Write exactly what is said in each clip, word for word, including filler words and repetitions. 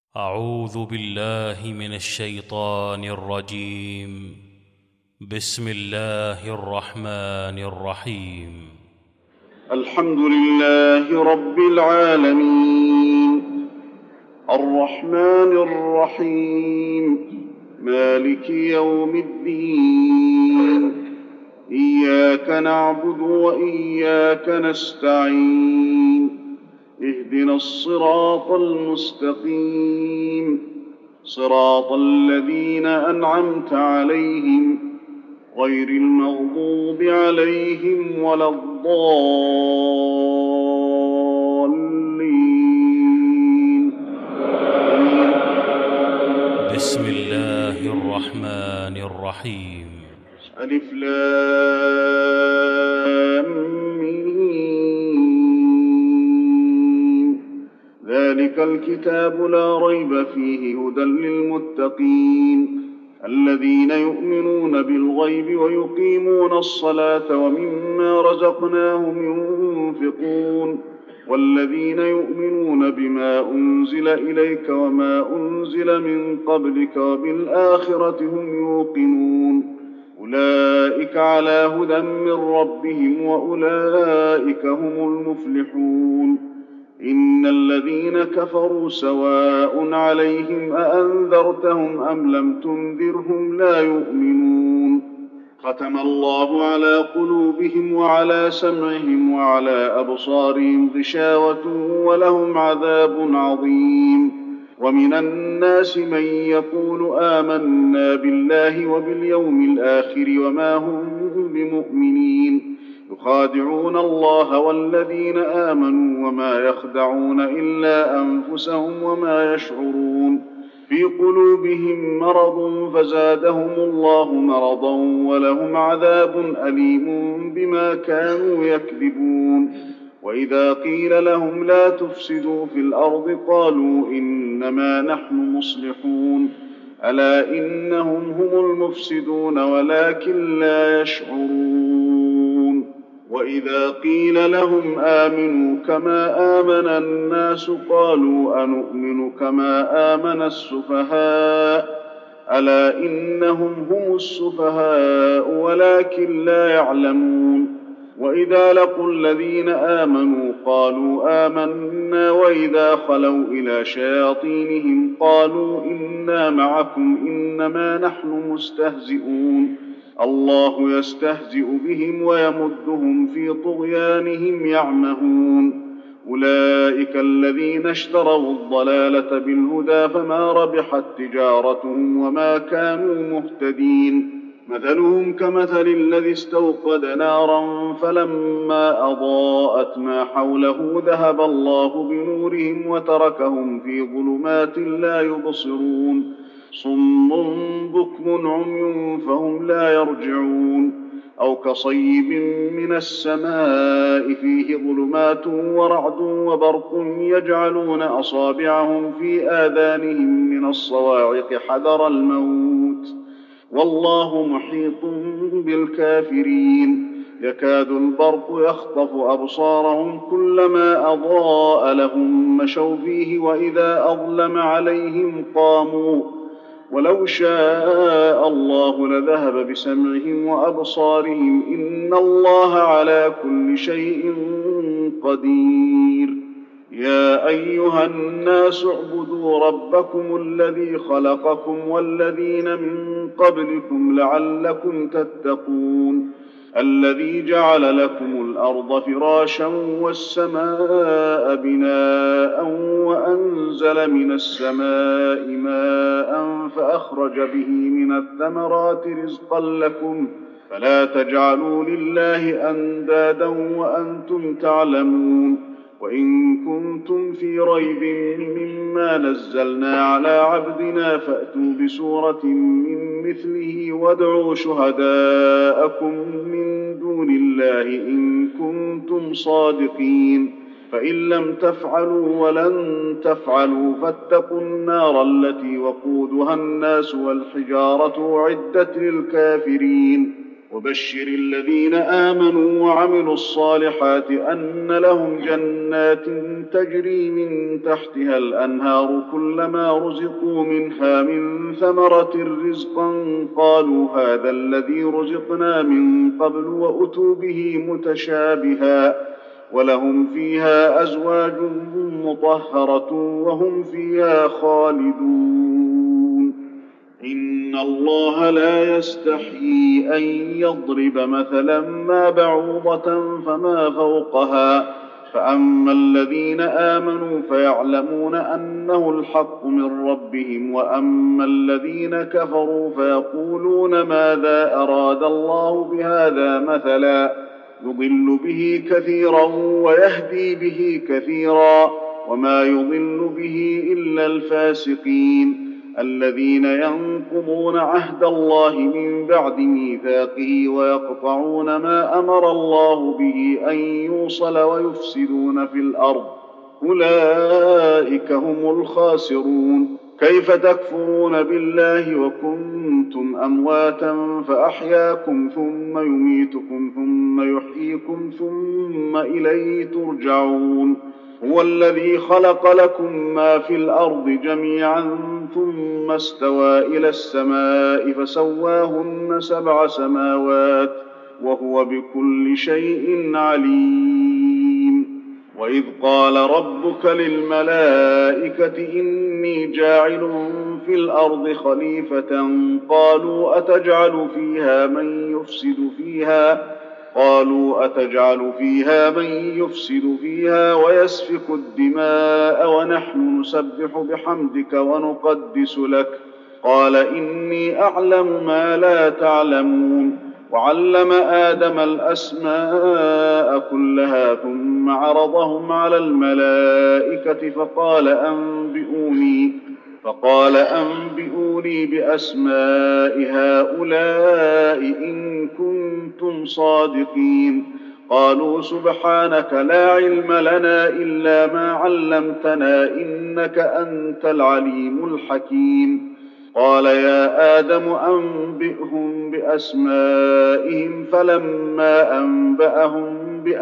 أعوذ بالله من الشيطان الرجيم. بسم الله الرحمن الرحيم. الحمد لله رب العالمين، الرحمن الرحيم، مالك يوم الدين. إياك نعبد وإياك نستعين، اهدنا الصراط المستقيم، صراط الذين أنعمت عليهم غير المغضوب عليهم ولا الضالين. بسم الله الرحمن الرحيم. ألف لام ميم. ذلك الكتاب لا ريب فيه هدى للمتقين الذين يؤمنون بالغيب ويقيمون الصلاة ومما رزقناهم ينفقون والذين يؤمنون بما أنزل إليك وما أنزل من قبلك وبالآخرة هم يوقنون أولئك على هدى من ربهم وأولئك هم المفلحون. إن الذين كفروا سواء عليهم أأنذرتهم أم لم تنذرهم لا يؤمنون. ختم الله على قلوبهم وعلى سمعهم وعلى أبصارهم غشاوة ولهم عذاب عظيم. ومن الناس من يقول آمنا بالله وباليوم الآخر وما هم بمؤمنين يخادعون الله والذين آمنوا وما يخدعون إلا أنفسهم وما يشعرون. في قلوبهم مرض فزادهم الله مرضا ولهم عذاب أليم بما كانوا يكذبون. وإذا قيل لهم لا تفسدوا في الأرض قالوا إنما نحن مصلحون ألا إنهم هم المفسدون ولكن لا يشعرون. وإذا قيل لهم آمنوا كما آمن الناس قالوا أنؤمن كما آمن السفهاء ألا إنهم هم السفهاء ولكن لا يعلمون. وإذا لقوا الذين آمنوا قالوا آمنا وإذا خلوا إلى شياطينهم قالوا إنا معكم إنما نحن مستهزئون الله يستهزئ بهم ويمدهم في طغيانهم يعمهون. أولئك الذين اشتروا الضلالة بالهدى فما ربحت تجارتهم وما كانوا مهتدين. مثلهم كمثل الذي استوقد نارا فلما أضاءت ما حوله ذهب الله بنورهم وتركهم في ظلمات لا يبصرون صم بكم عمي فهم لا يرجعون. أو كصيب من السماء فيه ظلمات ورعد وبرق يجعلون أصابعهم في آذانهم من الصواعق حذر الموت والله محيط بالكافرين. يكاد البرق يخطف أبصارهم كلما أضاء لهم مشوا فيه وإذا أظلم عليهم قاموا ولو شاء الله لذهب بسمعهم وأبصارهم إن الله على كل شيء قدير. يا أيها الناس اعبدوا ربكم الذي خلقكم والذين من قبلكم لعلكم تتقون الذي جعل لكم الأرض فراشا والسماء بناء وأنزل من السماء ماء فأخرج به من الثمرات رزقا لكم فلا تجعلوا لله أندادا وأنتم تعلمون. وإن كنتم في ريب مما نزلنا على عبدنا فأتوا بسورة من مثله وادعوا شهداءكم من دون الله إن كنتم صادقين فإن لم تفعلوا ولن تفعلوا فاتقوا النار التي وقودها الناس والحجارة أعدت للكافرين. وبشر الذين آمنوا وعملوا الصالحات أن لهم جنات تجري من تحتها الأنهار كلما رزقوا منها من ثمرة رزقا قالوا هذا الذي رزقنا من قبل وأتوا به متشابها ولهم فيها أزواج مطهرة وهم فيها خالدون. إن الله لا يستحيي أن يضرب مثلا ما بعوضة فما فوقها فأما الذين آمنوا فيعلمون أنه الحق من ربهم وأما الذين كفروا فيقولون ماذا أراد الله بهذا مثلا يضل به كثيرا ويهدي به كثيرا وما يضل به إلا الفاسقين الذين ينقضون عهد الله من بعد ميثاقه ويقطعون ما أمر الله به أن يوصل ويفسدون في الأرض أولئك هم الخاسرون. كيف تكفرون بالله وكنتم أمواتا فأحياكم ثم يميتكم ثم يحييكم ثم إليه ترجعون. هو الذي خلق لكم ما في الأرض جميعا ثم استوى إلى السماء فسواهن سبع سماوات وهو بكل شيء عليم. وإذ قال ربك للملائكة إني جاعل في الأرض خليفة قالوا أتجعل فيها من يفسد فيها قالوا أتجعل فيها من يفسد فيها ويسفك الدماء ونحن نسبح بحمدك ونقدس لك قال إني أعلم ما لا تعلمون. وعلم آدم الأسماء كلها ثم عرضهم على الملائكة فقال أنبئوني فقال أنبئوني بأسماء هؤلاء إن كنتم صادقين. قالوا سبحانك لا علم لنا إلا ما علمتنا إنك أنت العليم الحكيم. قال يا آدم أنبئهم بأسمائهم فلما أنبأهم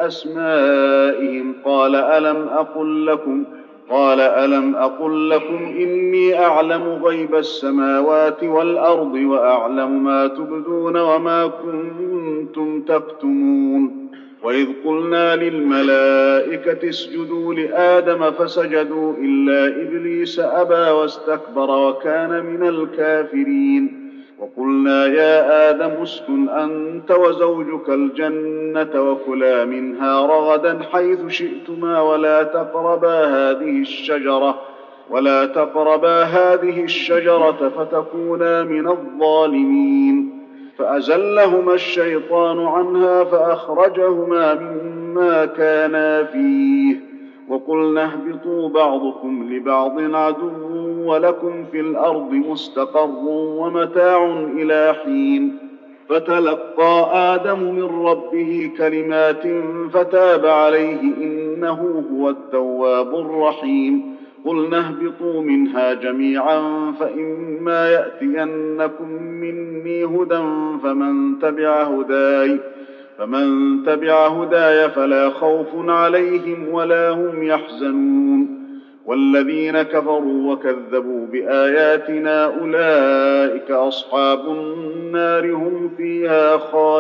بأسمائهم قال ألم أقل لكم قال ألم أقل لكم إني أعلم غيب السماوات والأرض وأعلم ما تبدون وما كنتم تكتمون. وإذ قلنا للملائكة اسجدوا لآدم فسجدوا إلا إبليس أبى واستكبر وكان من الكافرين. وقلنا يا آدم اسكن أنت وزوجك الجنة وكلا منها رغدا حيث شئتما ولا تقربا هذه الشجرة ولا تقربا هذه الشجرة فتكونا من الظالمين. فأزلهما الشيطان عنها فأخرجهما مما كانا فيه وقلنا اهبطوا بعضكم لبعض عدو ولكم في الأرض مستقر ومتاع إلى حين. فتلقى آدم من ربه كلمات فتاب عليه إنه هو التواب الرحيم. قلنا اهبطوا منها جميعا فإما يأتينكم مني هدى فمن تبع هداي فمن تبع هداي فلا خوف عليهم ولا هم يحزنون. والذين كفروا وكذبوا بآياتنا أولئك أصحاب النار هم فيها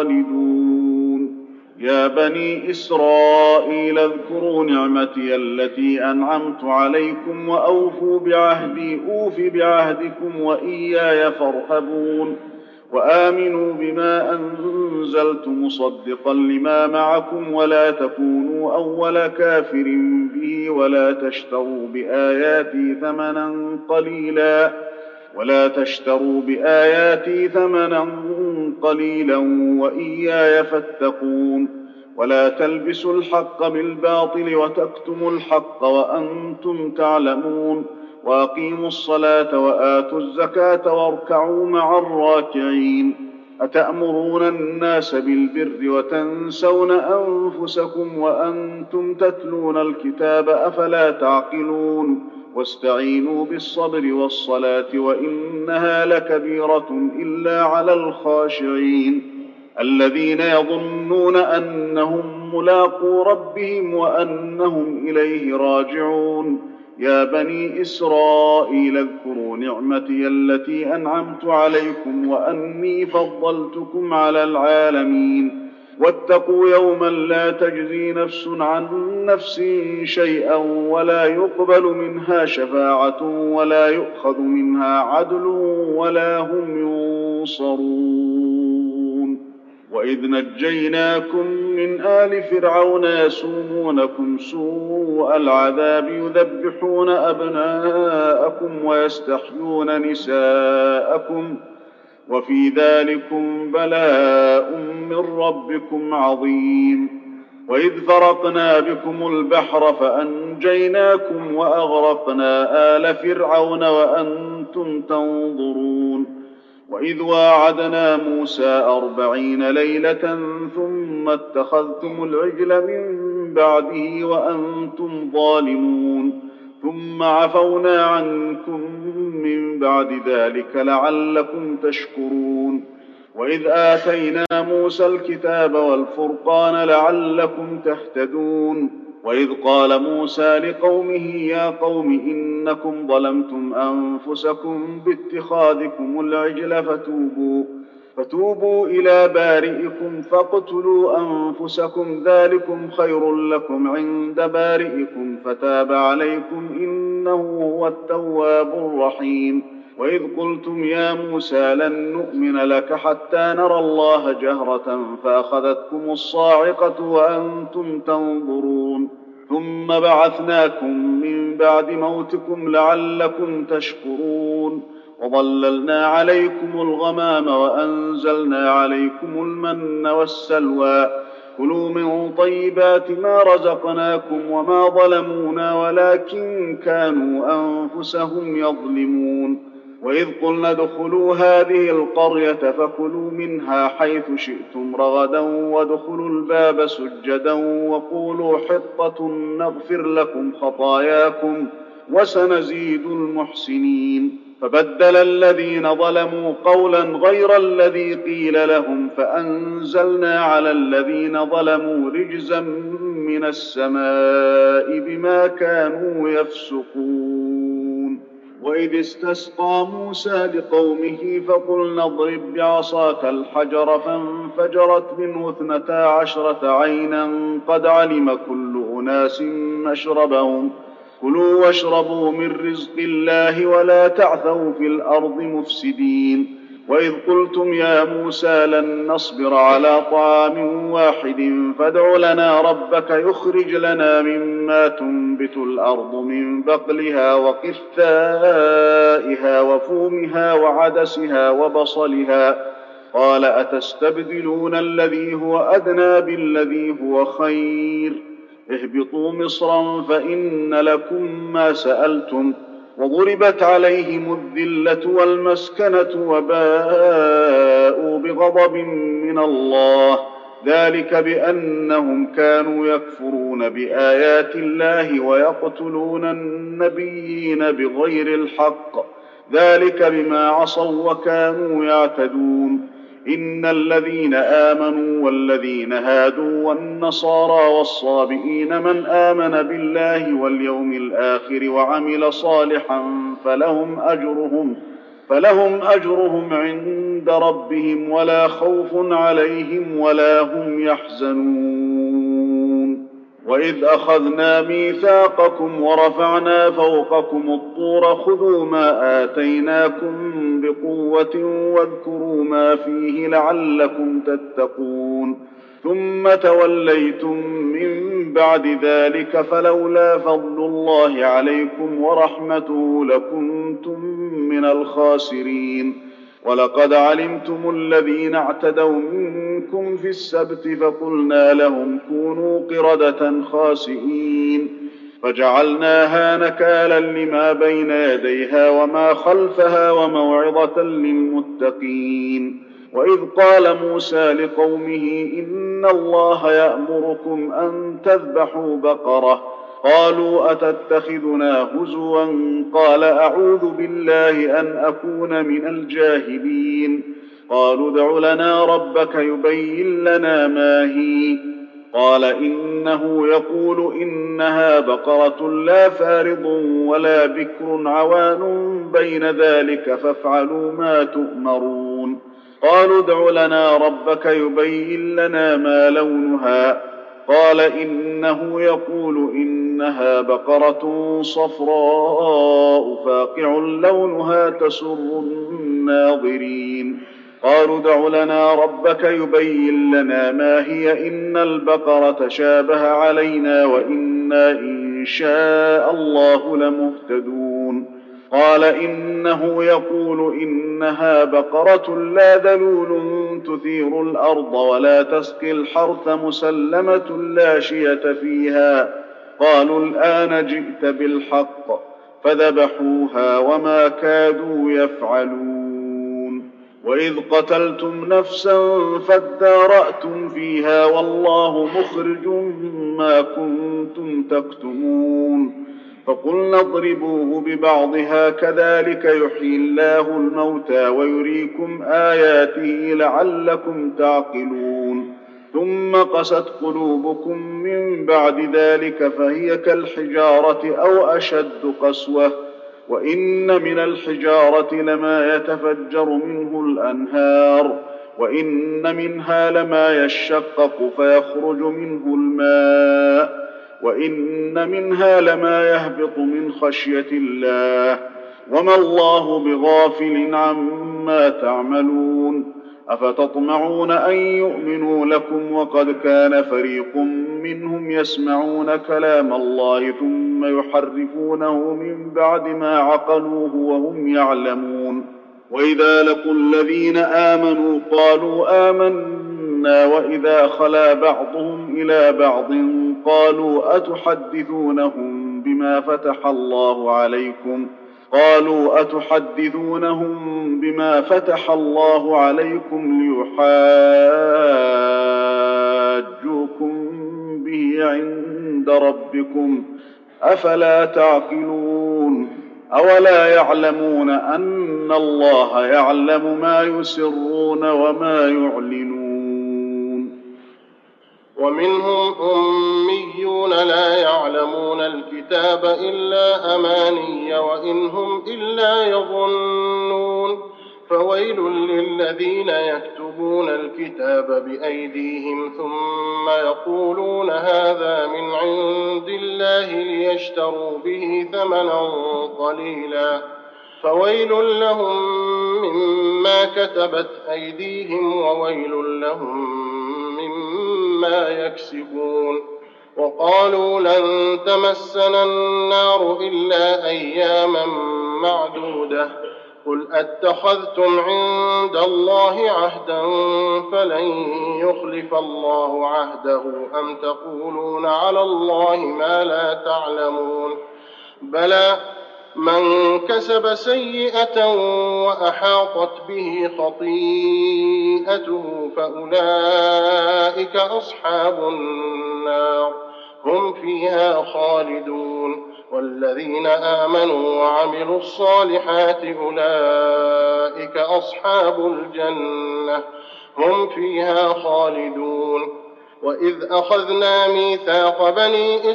خالدون. يا بني إسرائيل اذكروا نعمتي التي أنعمت عليكم وأوفوا بعهدي أوف بعهدكم وإياي فارهبون. وآمنوا بما أنزلت مصدقا لما معكم ولا تكونوا أول كافر به ولا تشتروا بآياتي ثمنا قليلا ولا تشتروا بآياتي ثمنا قليلا وإياي فاتقون. ولا تلبسوا الحق بالباطل وتكتموا الحق وأنتم تعلمون. وأقيموا الصلاة وآتوا الزكاة واركعوا مع الراكعين. أتأمرون الناس بالبر وتنسون أنفسكم وأنتم تتلون الكتاب أفلا تعقلون. واستعينوا بالصبر والصلاة وإنها لكبيرة إلا على الخاشعين. الذين يظنون أنهم ملاقو ربهم وأنهم إليه راجعون. يا بني إسرائيل اذكروا نعمتي التي أنعمت عليكم وأني فضلتكم على العالمين. واتقوا يوما لا تجزي نفس عن نفس شيئا ولا يقبل منها شفاعة ولا يؤخذ منها عدل ولا هم ينصرون. وإذ نجيناكم من آل فرعون يسومونكم سوء العذاب يذبحون أبناءكم ويستحيون نساءكم وفي ذلكم بلاء من ربكم عظيم. وإذ فرقنا بكم البحر فأنجيناكم وأغرقنا آل فرعون وأنتم تنظرون. وإذ واعدنا موسى أربعين ليلة ثم اتخذتم العجل من بعده وأنتم ظالمون ثم عفونا عنكم من بعد ذلك لعلكم تشكرون. وإذ آتينا موسى الكتاب والفرقان لعلكم تهتدون. وإذ قال موسى لقومه يا قوم إنكم ظلمتم أنفسكم باتخاذكم العجل فتوبوا, فتوبوا إلى بارئكم فاقتلوا أنفسكم ذلكم خير لكم عند بارئكم فتاب عليكم إنه هو التواب الرحيم. وإذ قلتم يا موسى لن نؤمن لك حتى نرى الله جهرة فأخذتكم الصاعقة وأنتم تنظرون ثم بعثناكم من بعد موتكم لعلكم تشكرون. وظللنا عليكم الغمام وأنزلنا عليكم المن والسلوى كلوا من طيبات ما رزقناكم وما ظلمونا ولكن كانوا أنفسهم يظلمون. وإذ قلنا ادخلوا هذه القرية فكلوا منها حيث شئتم رغدا وادخلوا الباب سجدا وقولوا حطة نغفر لكم خطاياكم وسنزيد المحسنين. فبدل الذين ظلموا قولا غير الذي قيل لهم فأنزلنا على الذين ظلموا رجزا من السماء بما كانوا يفسقون. وإذ استسقى موسى لقومه فقلنا اضرب بعصاك الحجر فانفجرت منه اثنتا عشرة عينا قد علم كل أناس مشربهم كلوا واشربوا من رزق الله ولا تعثوا في الأرض مفسدين. وإذ قلتم يا موسى لن نصبر على طعام واحد فادع لنا ربك يخرج لنا مما تنبت الأرض من بقلها وقثائها وفومها وعدسها وبصلها قال أتستبدلون الذي هو أدنى بالذي هو خير اهبطوا مصرا فإن لكم ما سألتم وضربت عليهم الذلة والمسكنة وباءوا بغضب من الله ذلك بأنهم كانوا يكفرون بآيات الله ويقتلون النبيين بغير الحق ذلك بما عصوا وكانوا يعتدون. إن الذين آمنوا والذين هادوا والنصارى والصابئين من آمن بالله واليوم الآخر وعمل صالحا فلهم أجرهم فلهم أجرهم عند ربهم ولا خوف عليهم ولا هم يحزنون. وإذ أخذنا ميثاقكم ورفعنا فوقكم الطور خذوا ما آتيناكم بقوة واذكروا ما فيه لعلكم تتقون ثم توليتم من بعد ذلك فلولا فضل الله عليكم ورحمته لكنتم من الخاسرين. ولقد علمتم الذين اعتدوا منكم في السبت فقلنا لهم كونوا قردة خاسئين فجعلناها نكالا لما بين يديها وما خلفها وموعظة للمتقين. وإذ قال موسى لقومه إن الله يأمركم أن تذبحوا بقرة قالوا أتتخذنا هزوا قال أعوذ بالله أن أكون من الجاهلين. قالوا ادع لنا ربك يبين لنا ما هي. قال إنه يقول إنها بقرة لا فارض ولا بكر عوان بين ذلك فافعلوا ما تؤمرون. قالوا ادع لنا ربك يبين لنا ما لونها. قال إنه يقول إنها بقرة صفراء فاقع لونها تسر الناظرين. قالوا ادع لنا ربك يبين لنا ما هي إن البقرة شابه علينا وإنا إن شاء الله لمهتدون. قال إنه يقول إنها بقرة لا ذلول تثير الأرض ولا تسقي الحرث مسلمة لا شية فيها. قالوا الآن جئت بالحق فذبحوها وما كادوا يفعلون. وإذ قتلتم نفسا فادارأتم فيها والله مخرج ما كنتم تكتمون. فقلنا اضربوه ببعضها كذلك يحيي الله الموتى ويريكم آياته لعلكم تعقلون. ثم قست قلوبكم من بعد ذلك فهي كالحجارة أو أشد قسوة. وإن من الحجارة لما يتفجر منه الأنهار وإن منها لما يشقق فيخرج منه الماء وإن منها لما يهبط من خشية الله وما الله بغافل عما تعملون. أفتطمعون أن يؤمنوا لكم وقد كان فريق منهم يسمعون كلام الله ثم يحرفونه من بعد ما عقلوه وهم يعلمون. وإذا لقوا الذين آمنوا قالوا آمنا وإذا خلا بعضهم إلى بعض قالوا أتحدثونهم بما فتح الله عليكم قالوا أتحدثونهم بما فتح الله عليكم ليحاجوكم به عند ربكم أفلا تعقلون. أولا يعلمون أن الله يعلم ما يسرون وما يعلنون. ومنهم أميون لا يعلمون الكتاب إلا أماني وإن هم إلا يظنون. فويل للذين يكتبون الكتاب بأيديهم ثم يقولون هذا من عند الله ليشتروا به ثمنا قليلا فويل لهم مما كتبت أيديهم وويل لهم مما يكسبون. وقالوا لن تمسنا النار إلا أياما معدودة قل أتخذتم عند الله عهدا فلن يخلف الله عهده أم تقولون على الله ما لا تعلمون. بلى من كسب سيئة وأحاطت به خطيئته فأولئك أصحاب النار هم فيها خالدون. والذين آمنوا وعملوا الصالحات أولئك أصحاب الجنة هم فيها خالدون. وإذ أخذنا ميثاق بني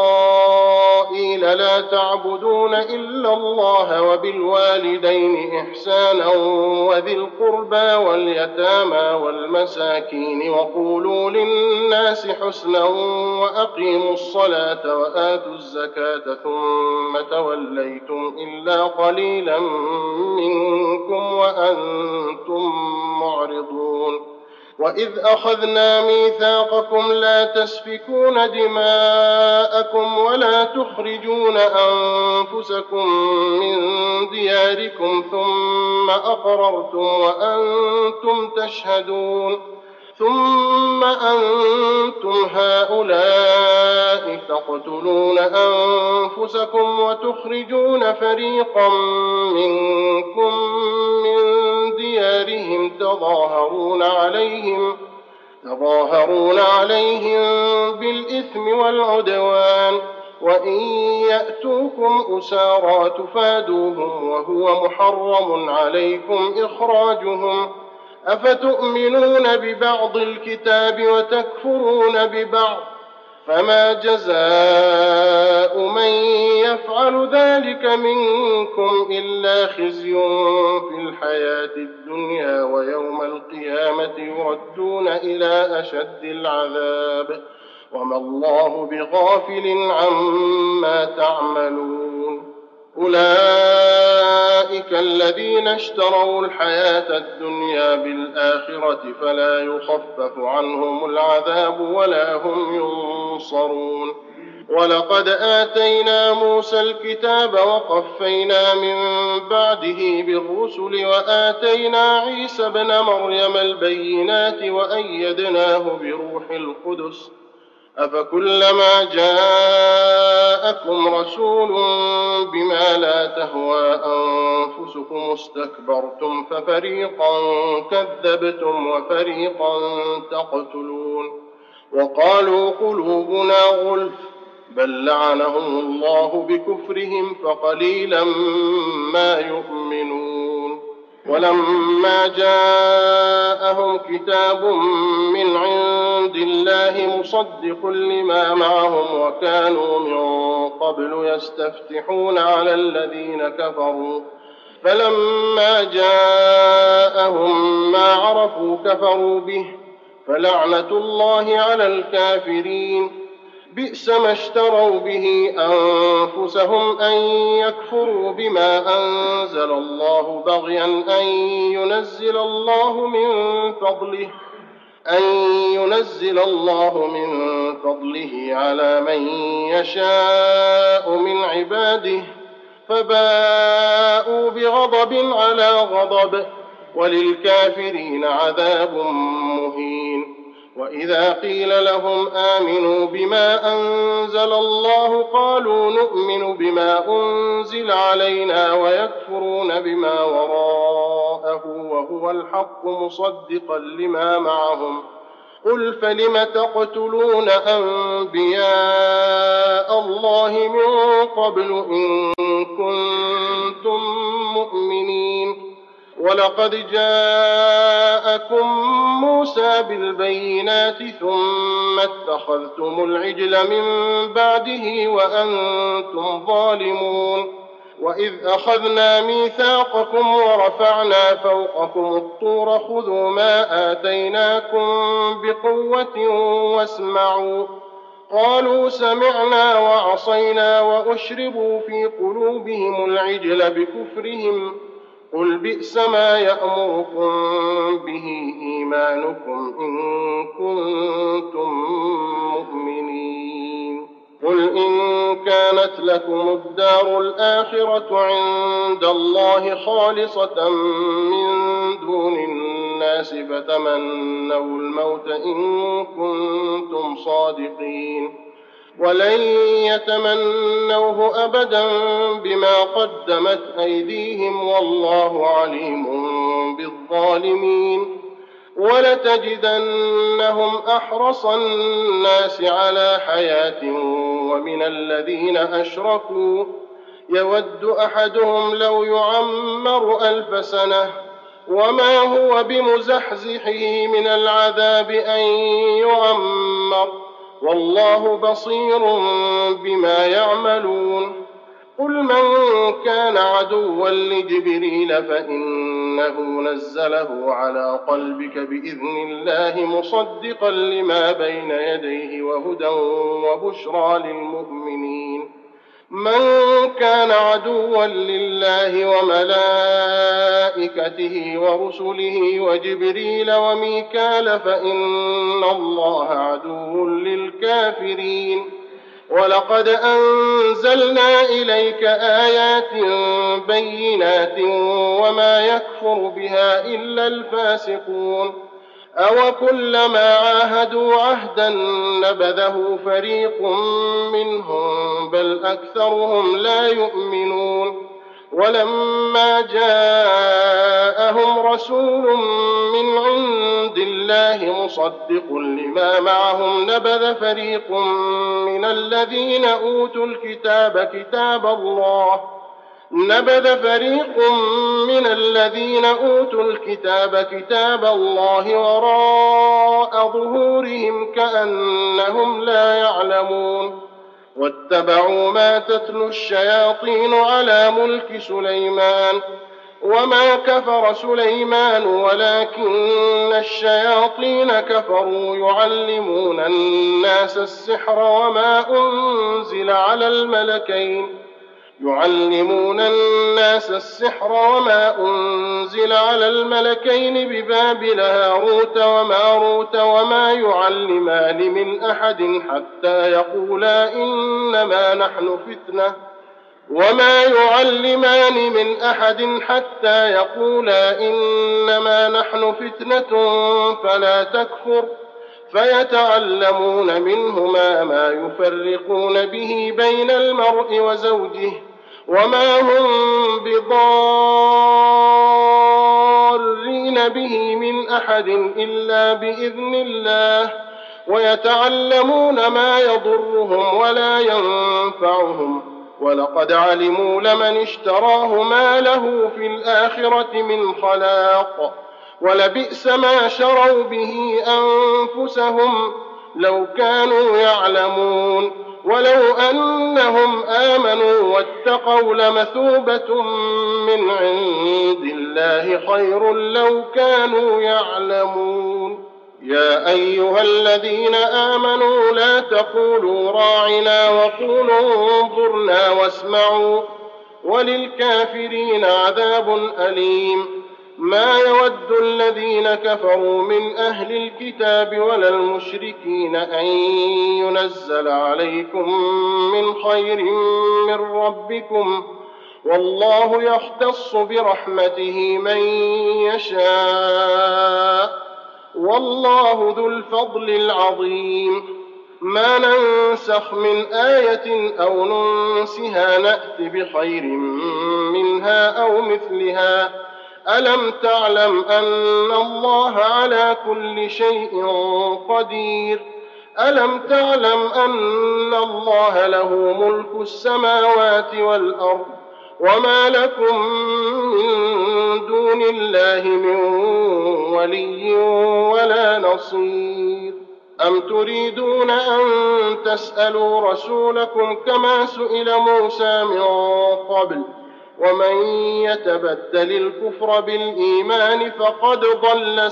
إسرائيل لا تعبدون إلا الله وبالوالدين إحسانا وذي القربى واليتامى والمساكين وقولوا للناس حسنا وأقيموا الصلاة وآتوا الزكاة ثم توليتم إلا قليلا منكم وأنتم معرضون. وإذ أخذنا ميثاقكم لا تسفكون دماءكم ولا تخرجون أنفسكم من دياركم ثم أقررتم وأنتم تشهدون. ثم أنتم هؤلاء تقتلون أنفسكم وتخرجون فريقا منكم من ديارهم تظاهرون عليهم تظاهرون عليهم بالإثم والعدوان وإن يأتوكم أسارى تفادوهم وهو محرم عليكم إخراجهم أفتؤمنون ببعض الكتاب وتكفرون ببعض فما جزاء من يفعل ذلك منكم إلا خزي في الحياة الدنيا ويوم القيامة يردون إلى أشد العذاب وما الله بغافل عما تعملون. أولئك الذين اشتروا الحياة الدنيا بالآخرة فلا يخفف عنهم العذاب ولا هم ينصرون. ولقد آتينا موسى الكتاب وقفينا من بعده بالرسل وآتينا عيسى ابن مريم البينات وأيدناه بروح القدس أفكلما جاءكم رسول بما لا تهوى أنفسكم استكبرتم ففريقا كذبتم وفريقا تقتلون وقالوا قلوبنا غلف بل لعنهم الله بكفرهم فقليلا ما يؤمنون. ولما جاءهم كتاب من عند الله مصدق لما معهم وكانوا من قبل يستفتحون على الذين كفروا فلما جاءهم ما عرفوا كفروا به فلعنة الله على الكافرين. بئس ما اشتروا به أنفسهم أن يكفروا بما أنزل الله بغيا أن ينزل الله من فضله أن ينزل الله من فضله على من يشاء من عباده فباءوا بغضب على غضب وللكافرين عذاب مهين. وإذا قيل لهم آمنوا بما أنزل الله قالوا نؤمن بما أنزل علينا ويكفرون بما وراءه وهو الحق مصدقا لما معهم قل فلم تقتلون أنبياء الله من قبل إن كنتم مؤمنين. ولقد جاءكم موسى بالبينات ثم اتخذتم العجل من بعده وأنتم ظالمون. وإذ أخذنا ميثاقكم ورفعنا فوقكم الطور خذوا ما آتيناكم بقوة واسمعوا قالوا سمعنا وعصينا وأشربوا في قلوبهم العجل بكفرهم قل بئس ما يأمركم به إيمانكم إن كنتم مؤمنين. قل إن كانت لكم الدار الآخرة عند الله خالصة من دون الناس فتمنوا الموت إن كنتم صادقين ولن يتمنوه أبدا بما قدمت أيديهم والله عليم بالظالمين. ولتجدنهم أحرص الناس على حياة ومن الذين أشركوا يود أحدهم لو يعمر ألف سنة وما هو بمزحزحه من العذاب أن يعمر والله بصير بما يعملون. قل من كان عدوا لجبريل فإنه نزله على قلبك بإذن الله مصدقا لما بين يديه وهدى وبشرى للمؤمنين. من كان عدوا لله وملائكته ورسله وجبريل وميكال فإن الله عدو للكافرين. ولقد أنزلنا إليك آيات بينات وما يكفر بها إلا الفاسقون. أوكلما عاهدوا عهدا نبذه فريق منهم بل أكثرهم لا يؤمنون. ولما جاءهم رسول من عند الله مصدق لما معهم نبذ فريق من الذين أوتوا الكتاب كتاب الله نبذ فريق من الذين أوتوا الكتاب كتاب الله وراء ظهورهم كأنهم لا يعلمون واتبعوا ما تتلو الشياطين على ملك سليمان وما كفر سليمان ولكن الشياطين كفروا يعلمون الناس السحر وما أنزل على الملكين يعلمون الناس السحر وما أنزل على الملكين ببابل هاروت وماروت وما يعلمان من أحد حتى يقولا إنما نحن فتنة وما يعلمان من أحد حتى يقولا إنما نحن فتنة فلا تكفر فيتعلمون منهما ما يفرقون به بين المرء وزوجه وما هم بضارين به من أحد إلا بإذن الله ويتعلمون ما يضرهم ولا ينفعهم ولقد علموا لمن اشتراه ما له في الآخرة من خلاق ولبئس ما شروا به أنفسهم لو كانوا يعلمون ولو أنهم آمنوا واتقوا لمثوبة من عند الله خير لو كانوا يعلمون يا أيها الذين آمنوا لا تقولوا راعنا وقولوا انظرنا واسمعوا وللكافرين عذاب أليم ما يود الذين كفروا من أهل الكتاب ولا المشركين أن ينزل عليكم من خير من ربكم والله يختص برحمته من يشاء والله ذو الفضل العظيم ما ننسخ من آية أو ننسها نأت بخير منها أو مثلها ألم تعلم أن الله على كل شيء قدير ألم تعلم أن الله له ملك السماوات والأرض وما لكم من دون الله من ولي ولا نصير أم تريدون أن تسألوا رسولكم كما سئل موسى من قبل ومن يتبدل الكفر بالإيمان فقد ضل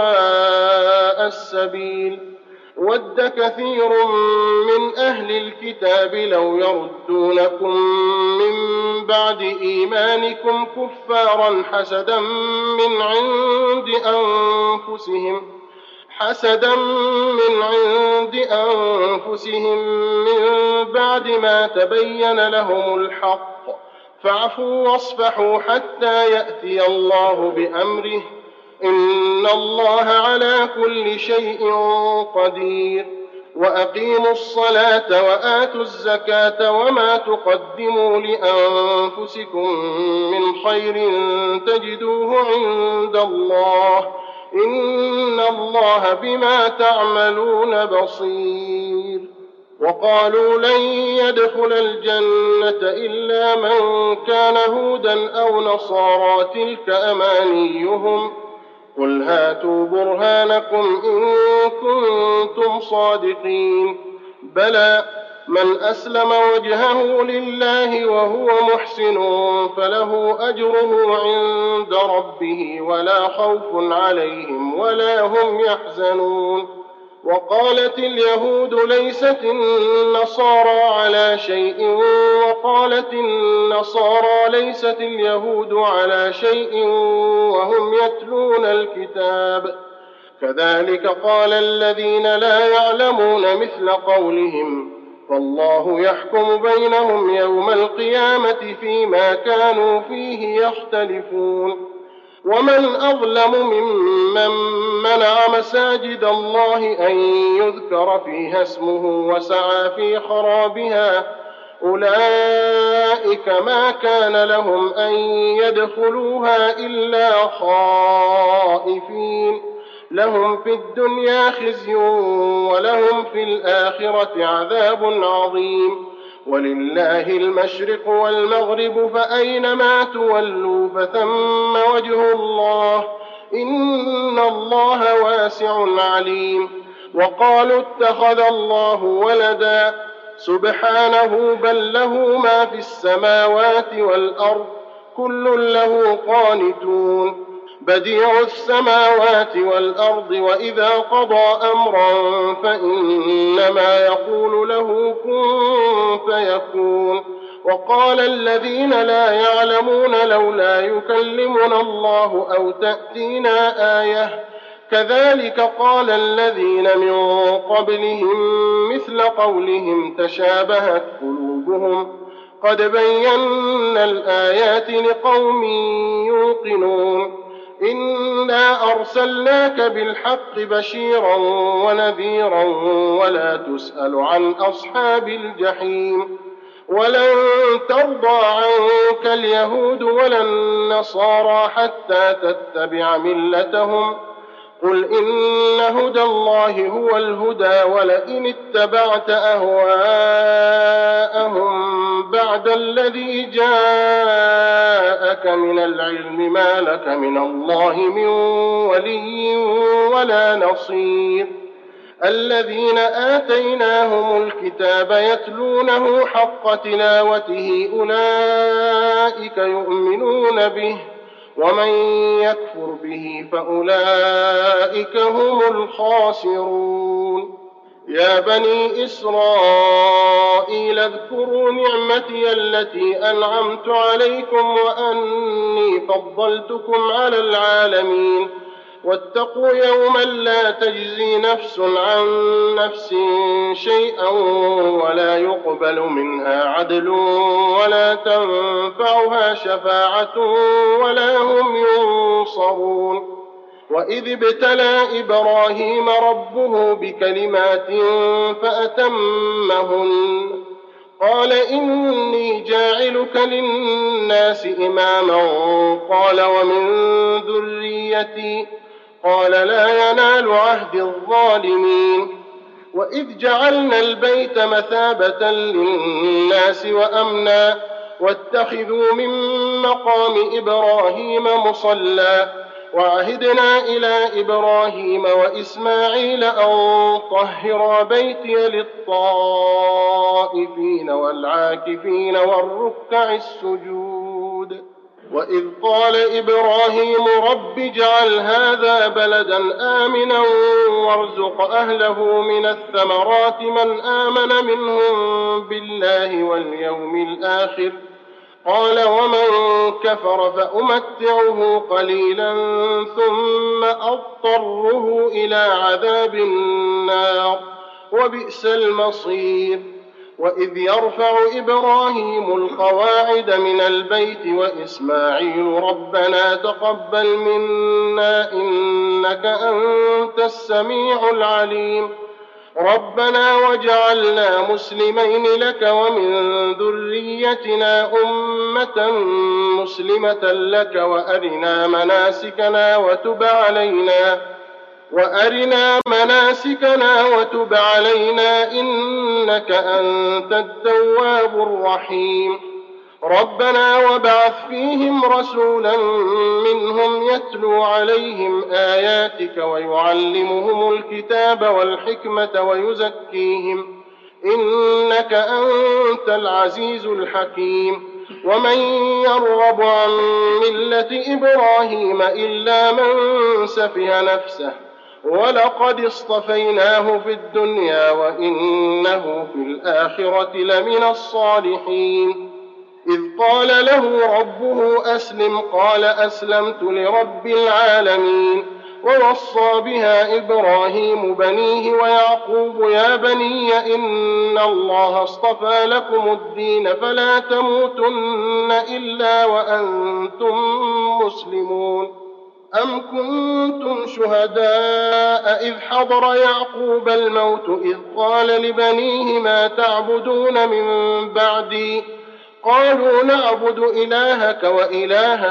سواء السبيل ود كثير من أهل الكتاب لو يردونكم من بعد إيمانكم كفارا حسدا من عند أنفسهم حسدا من عند أنفسهم من بعد ما تبين لهم الحق فاعفوا واصفحوا حتى يأتي الله بأمره إن الله على كل شيء قدير وأقيموا الصلاة وآتوا الزكاة وما تقدموا لأنفسكم من خير تجدوه عند الله إن الله بما تعملون بصير وقالوا لن يدخل الجنة إلا من كان هودا أو نصارى تلك أمانيهم قل هاتوا برهانكم إن كنتم صادقين بلى من أسلم وجهه لله وهو محسن فله أجره عند ربه ولا خوف عليهم ولا هم يحزنون وقالت اليهود ليست النصارى على شيء وقالت النصارى ليست اليهود على شيء وهم يتلون الكتاب كذلك قال الذين لا يعلمون مثل قولهم فالله يحكم بينهم يوم القيامة فيما كانوا فيه يختلفون ومن أظلم ممن منع مساجد الله أن يذكر فيها اسمه وسعى في خرابها أولئك ما كان لهم أن يدخلوها إلا خائفين لهم في الدنيا خزي ولهم في الآخرة عذاب عظيم ولله المشرق والمغرب فأينما تولوا فثم وجه الله إن الله واسع عليم. وقالوا اتخذ الله ولدا سبحانه بل له ما في السماوات والأرض كل له قانتون بديع السماوات والأرض وإذا قضى أمرا فإنما يقول له كن فيكون. وقال الذين لا يعلمون لولا يكلمنا الله أو تأتينا آية كذلك قال الذين من قبلهم مثل قولهم تشابهت قلوبهم قد بينا الآيات لقوم يوقنون. إنا أرسلناك بالحق بشيرا ونذيرا ولا تسأل عن أصحاب الجحيم. ولن ترضى عنك اليهود ولا النصارى حتى تتبع ملتهم قل إن هدى الله هو الهدى ولئن اتبعت أهواءهم بعد الذي جاءك من العلم ما لك من الله من ولي ولا نصير. الذين آتيناهم الكتاب يتلونه حق تلاوته أولئك يؤمنون به ومن يكفر به فأولئك هم الخاسرون. يا بني إسرائيل اذكروا نعمتي التي أنعمت عليكم وأني فضلتكم على العالمين. واتقوا يوما لا تجزي نفس عن نفس شيئا ولا يقبل منها عدل ولا تنفعها شفاعة ولا هم ينصرون. وإذ ابتلى إبراهيم ربه بكلمات فأتمهن قال إني جاعلك للناس إماما قال ومن ذريتي قال لا ينال عهد الظالمين. وإذ جعلنا البيت مثابة للناس وأمنا واتخذوا من مقام إبراهيم مصلى وعهدنا إلى إبراهيم وإسماعيل أن طهرا بيتي للطائفين والعاكفين والركع السجود. وإذ قال إبراهيم رب اجعل هذا بلدا آمنا وارزق أهله من الثمرات من آمن منهم بالله واليوم الآخر قال ومن كفر فأمتعه قليلا ثم أضطره إلى عذاب النار وبئس المصير. وإذ يرفع إبراهيم القواعد من البيت وإسماعيل ربنا تقبل منا إنك أنت السميع العليم ربنا وجعلنا مسلمين لك ومن ذريتنا أمة مسلمة لك وأرنا مناسكنا وتب علينا وأرنا مناسكنا وتب علينا إنك أنت التواب الرحيم. ربنا وابعث فيهم رسولا منهم يتلو عليهم آياتك ويعلمهم الكتاب والحكمة ويزكيهم إنك أنت العزيز الحكيم. ومن يرغب عن ملة إبراهيم إلا من سفه نفسه ولقد اصطفيناه في الدنيا وإنه في الآخرة لمن الصالحين. إذ قال له ربه أسلم قال أسلمت لرب العالمين. ووصى بها إبراهيم بنيه ويعقوب يا بني إن الله اصطفى لكم الدين فلا تموتن إلا وأنتم مسلمون. أم كنتم شهداء إذ حضر يعقوب الموت إذ قال لبنيه ما تعبدون من بعدي قالوا نعبد إلهك وإله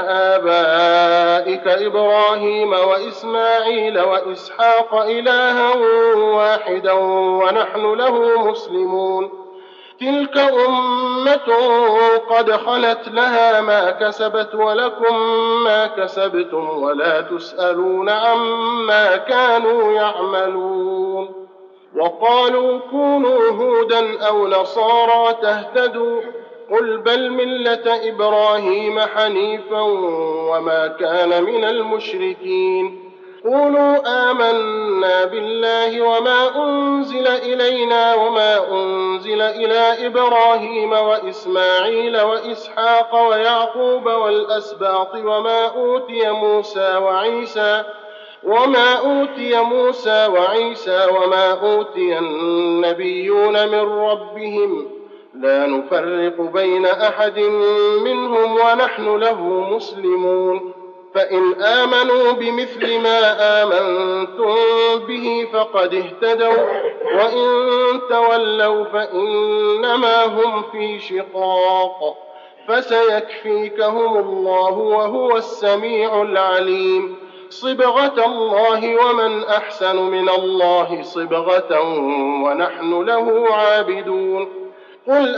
آبائك إبراهيم وإسماعيل وإسحاق إلها واحدا ونحن له مسلمون. تلك أمة قد خلت لها ما كسبت ولكم ما كسبتم ولا تسألون عما كانوا يعملون. وقالوا كونوا هودا أو نصارى تهتدوا قل بل ملة إبراهيم حنيفا وما كان من المشركين. قولوا آمنا بالله وما أنزل إلينا وما أنزل إلى إبراهيم وإسماعيل وإسحاق ويعقوب والأسباط وما أوتي موسى وعيسى وما أوتي موسى وعيسى وما أوتي النبيون من ربهم لا نفرق بين أحد منهم ونحن له مسلمون. فإن آمنوا بمثل ما آمنتم به فقد اهتدوا وإن تولوا فإنما هم في شقاق فسيكفيكهم الله وهو السميع العليم. صبغة الله ومن أحسن من الله صبغة ونحن له عابدون. قل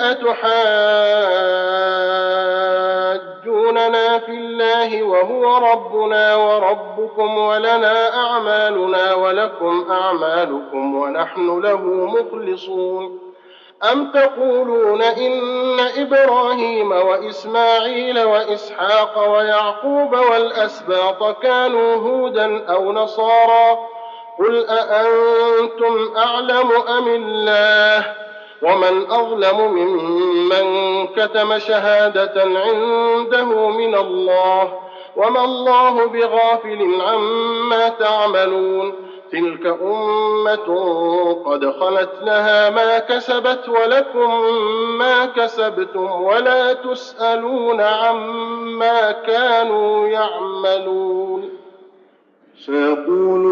أتحاجوننا في الله وهو ربنا وربكم ولنا أعمالنا ولكم أعمالكم ونحن له مخلصون. أم تقولون إن إبراهيم وإسماعيل وإسحاق ويعقوب والأسباط كانوا هودا أو نصارى قل أأنتم أعلم أم الله ومن أظلم ممن كتم شهادة عنده من الله وما الله بغافل عما تعملون. تلك أمة قد خلت لها ما كسبت ولكم ما كسبتم ولا تسألون عما كانوا يعملون. سيقول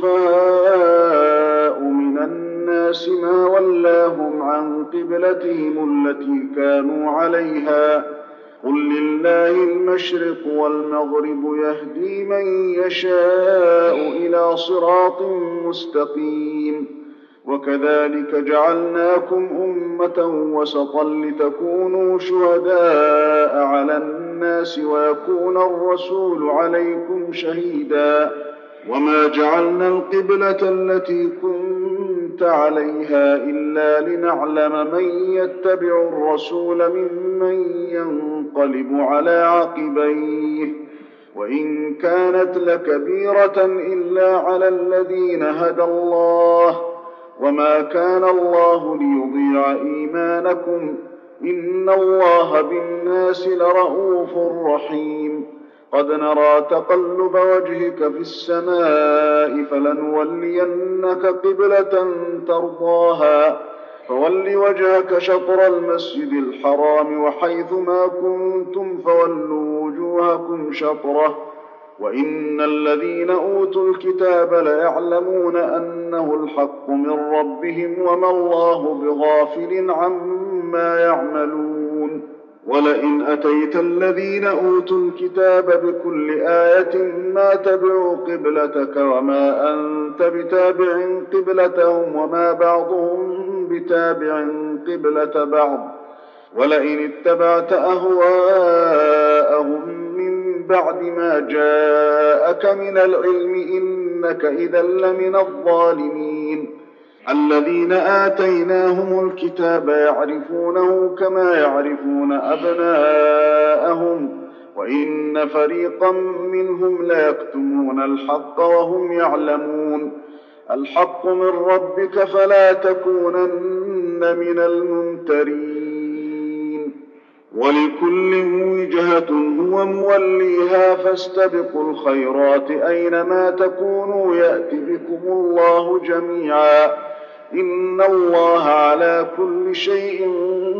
السفهاء من الناس ما ولاهم عن قبلتهم التي كانوا عليها قل لله المشرق والمغرب يهدي من يشاء إلى صراط مستقيم. وكذلك جعلناكم أمة وسطا لتكونوا شهداء على الناس ويكون الرسول عليكم شهيدا. وما جعلنا القبلة التي كنت عليها إلا لنعلم من يتبع الرسول ممن ينقلب على عقبيه وإن كانت لكبيرة إلا على الذين هدى الله وما كان الله ليضيع إيمانكم إن الله بالناس لرءوف رحيم. قد نرى تقلب وجهك في السماء فلنولينك قبلة ترضاها فول وجهك شطر المسجد الحرام وحيث ما كنتم فولوا وجوهكم شطره وإن الذين أوتوا الكتاب ليعلمون أنه الحق من ربهم وما الله بغافل عما يعملون. ولئن أتيت الذين أوتوا الكتاب بكل آية ما تبعوا قبلتك وما أنت بتابع قبلتهم وما بعضهم بتابع قبلة بعض ولئن اتبعت أهواءهم من بعد ما جاءك من العلم إنك إذا لمن الظالمين. الذين آتيناهم الكتاب يعرفونه كما يعرفون أبناءهم وإن فريقا منهم ليكتمون الحق وهم يعلمون. الحق من ربك فلا تكونن من الممترين. ولكل وجهة هو موليها فاستبقوا الخيرات أينما تكونوا يأت بكم الله جميعا إن الله على كل شيء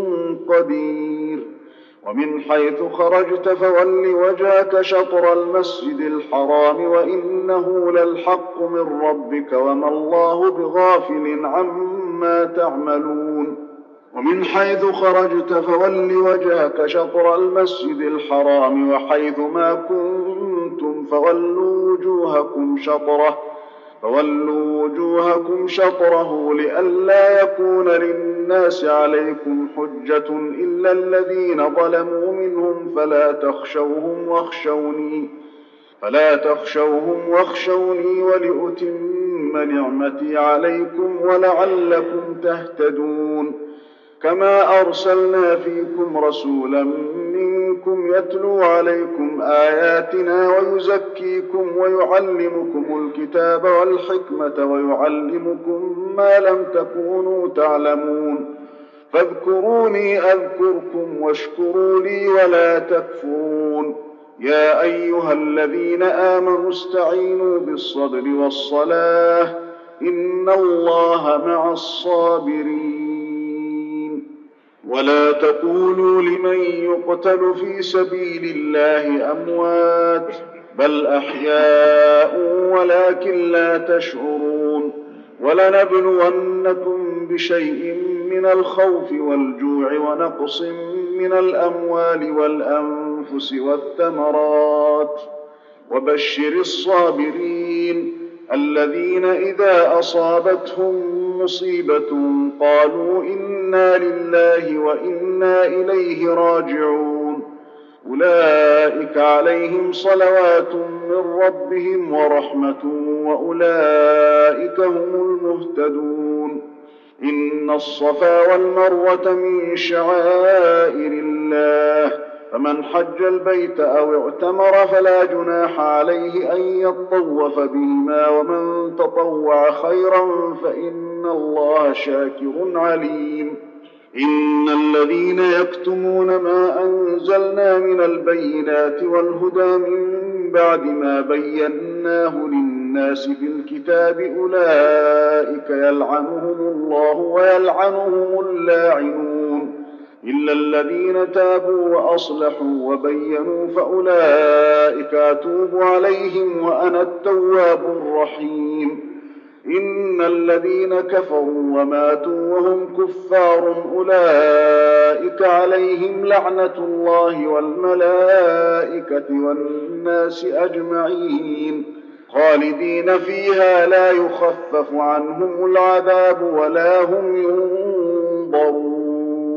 قدير. ومن حيث خرجت فول وجهك شطر المسجد الحرام وإنه للحق من ربك وما الله بغافل عما تعملون. ومن حيث خرجت فول وجهك شطر المسجد الحرام وحيث ما كنتم فولوا وجوهكم شطره فولوا وجوهكم شطره لئلا يكون للناس عليكم حجة إلا الذين ظلموا منهم فلا تخشوهم واخشوني فلا تخشوهم واخشوني ولأتم نعمتي عليكم ولعلكم تهتدون كما أرسلنا فيكم رسولا منكم يتلو عليكم آياتنا ويزكيكم ويعلمكم الكتاب والحكمة ويعلمكم ما لم تكونوا تعلمون فاذكروني أذكركم واشكروا لي ولا تكفرون يا أيها الذين آمنوا استعينوا بالصبر والصلاة إن الله مع الصابرين ولا تقولوا لمن يقتل في سبيل الله أموات بل أحياء ولكن لا تشعرون ولنبلونكم بشيء من الخوف والجوع ونقص من الأموال والأنفس والثمرات وبشر الصابرين الذين إذا أصابتهم مصيبة قالوا إنا لله وإنا إليه راجعون أولئك عليهم صلوات من ربهم ورحمة وأولئك هم المهتدون إن الصفا والمروة من شعائر الله فمن حج البيت أو اعتمر فلا جناح عليه أن يطوف بهما ومن تطوع خيرا فإن الله شاكر عليم إن الذين يكتمون ما أنزلنا من البينات والهدى من بعد ما بيناه للناس في الكتاب أولئك يلعنهم الله ويلعنهم اللاعنون إلا الذين تابوا وأصلحوا وبينوا فأولئك أتوب عليهم وأنا التواب الرحيم إن الذين كفروا وماتوا وهم كفار أولئك عليهم لعنة الله والملائكة والناس أجمعين خالدين فيها لا يخفف عنهم العذاب ولا هم ينظرون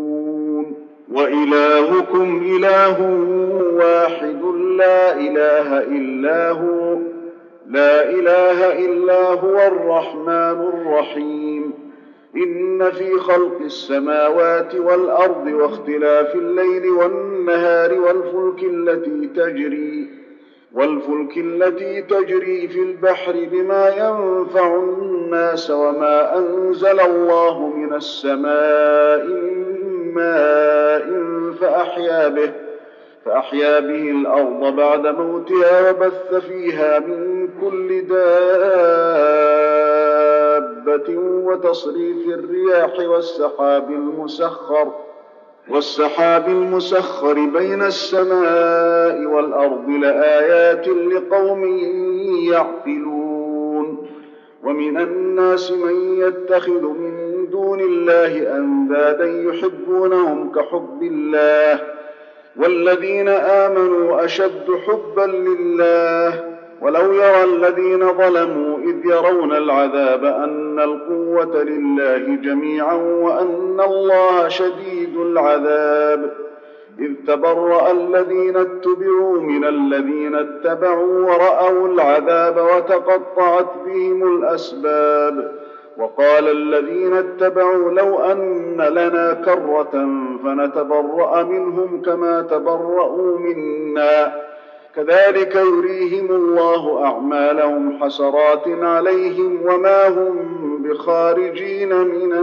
وإلهكم إله واحد لا إله إلا هو لا إله إلا هو الرحمن الرحيم إن في خلق السماوات والأرض واختلاف الليل والنهار والفلك التي تجري والفلك التي تجري في البحر بما ينفع الناس وما أنزل الله من السماء من ماء فأحيا به فأحيا به الأرض بعد موتها وبث فيها من كل دابة وتصريف الرياح والسحاب المسخر والسحاب المسخر بين السماء والأرض لآيات لقوم يعقلون ومن الناس من يتخذ من دون الله أندادا يحبونهم كحب الله والذين آمنوا أشد حبا لله ولو يرى الذين ظلموا إذ يرون العذاب أن القوة لله جميعا وأن الله شديد العذاب إذ تبرأ الذين اتبعوا من الذين اتبعوا ورأوا العذاب وتقطعت بهم الأسباب وقال الذين اتبعوا لو أن لنا كرة فنتبرأ منهم كما تبرأوا منا كذلك يريهم الله أعمالهم حسرات عليهم وما هم بخارجين من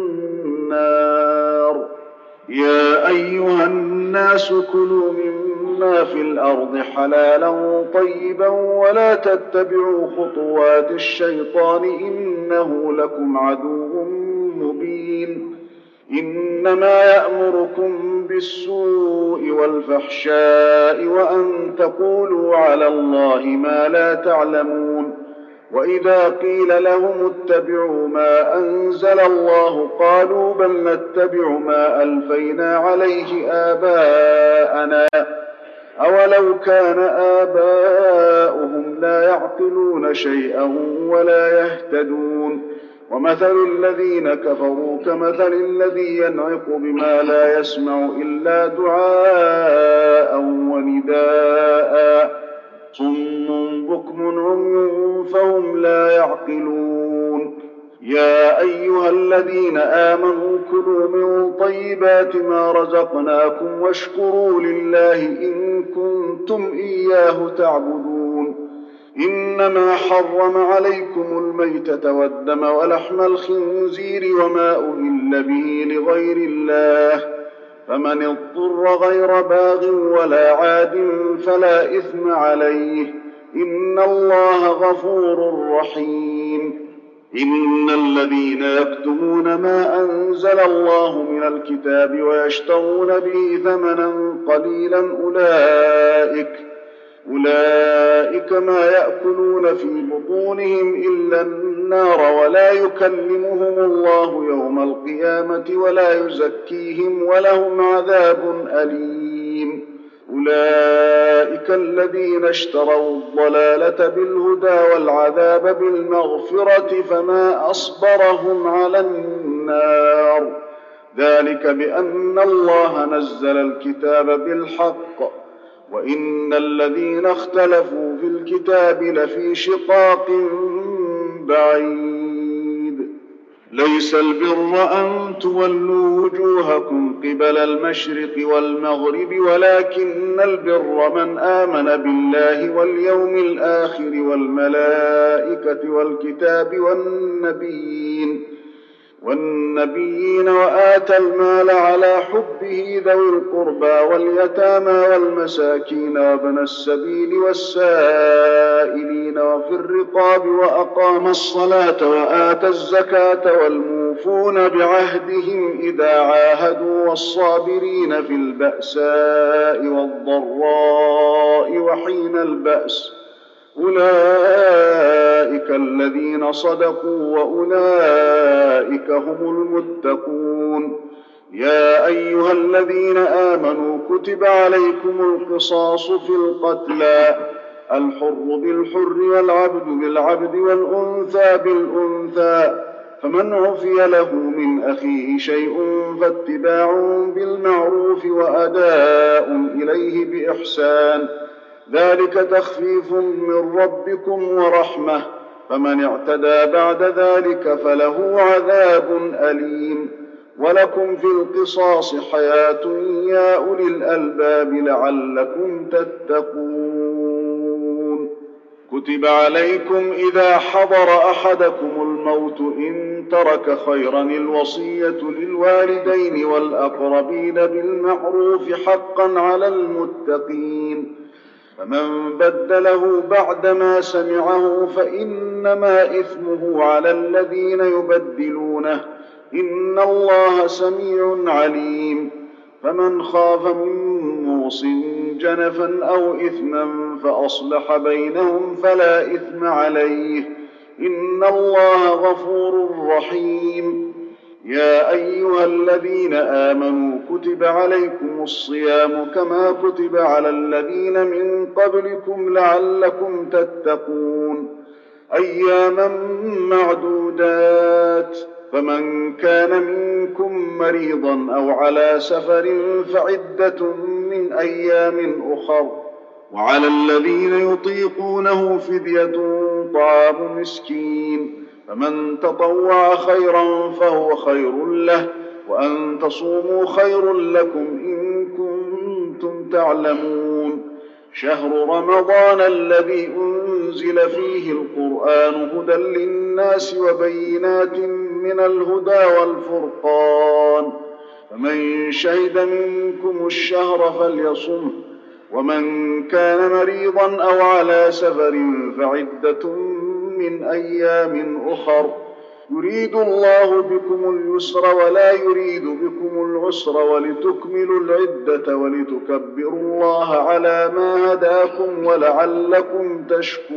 النار يا أيها الناس كلوا مما في الأرض حلالا طيبا ولا تتبعوا خطوات الشيطان إنه لكم عدو مبين إنما يأمركم بالسوء والفحشاء وأن تقولوا على الله ما لا تعلمون وإذا قيل لهم اتبعوا ما أنزل الله قالوا بل نتبع ما ألفينا عليه آباءنا أولو كان آباؤهم لا يعقلون شيئا ولا يهتدون ومثل الذين كفروا كمثل الذي ينعق بما لا يسمع إلا دعاء ونداء صم بكم عمي فهم لا يعقلون يا أيها الذين آمنوا كلوا من طيبات ما رزقناكم واشكروا لله إن كنتم إياه تعبدون إنما حرم عليكم الميتة والدم ولحم الخنزير وما أهل به لغير الله فمن اضطر غير باغ ولا عاد فلا إثم عليه إن الله غفور رحيم إن الذين يكتمون ما أنزل الله من الكتاب ويشترون به ثمنا قليلا أولئك أولئك ما يأكلون في بطونهم إلا النار ولا يكلمهم الله يوم القيامة ولا يزكيهم ولهم عذاب أليم أولئك الذين اشتروا الضلالة بالهدى والعذاب بالمغفرة فما أصبرهم على النار ذلك بأن الله نزل الكتاب بالحق وإن الذين اختلفوا في الكتاب لفي شقاق بعيد ليس البر أن تولوا وجوهكم قبل المشرق والمغرب ولكن البر من آمن بالله واليوم الآخر والملائكة والكتاب والنبيين والنبيين وآتى المال على حبه ذوي القربى واليتامى والمساكين وابن السبيل والسائلين وفي الرقاب وأقام الصلاة وآتى الزكاة والموفون بعهدهم إذا عاهدوا والصابرين في البأساء والضراء وحين البأس أولئك الذين صدقوا وأولئك هم المتقون يا أيها الذين آمنوا كتب عليكم القصاص في القتلى الحر بالحر والعبد بالعبد والأنثى بالأنثى فمن عفي له من أخيه شيء فاتباع بالمعروف وأداء إليه بإحسان ذلك تخفيف من ربكم ورحمة فمن اعتدى بعد ذلك فله عذاب أليم ولكم في القصاص حياة يا أولي الألباب لعلكم تتقون كتب عليكم إذا حضر أحدكم الموت إن ترك خيرا الوصية للوالدين والأقربين بالمعروف حقا على المتقين فمن بدله بعدما سمعه فإنما إثمه على الذين يبدلونه إن الله سميع عليم فمن خاف من موص جنفا أو إثما فأصلح بينهم فلا إثم عليه إن الله غفور رحيم يا أيها الذين آمنوا كتب عليكم الصيام كما كتب على الذين من قبلكم لعلكم تتقون أياما معدودات فمن كان منكم مريضا أو على سفر فعدة من أيام أخر وعلى الذين يطيقونه فدية طعام مسكين فمن تطوع خيرا فهو خير له وأن تصوموا خير لكم إن كنتم تعلمون شهر رمضان الذي أنزل فيه القرآن هدى للناس وبينات من الهدى والفرقان فمن شهد منكم الشهر فليصمه ومن كان مريضا أو على سفر فعدة من أيام أخر يريد الله بكم اليسر ولا يريد بكم العسر ولتكملوا العدة ولتكبروا الله على ما هداكم ولعلكم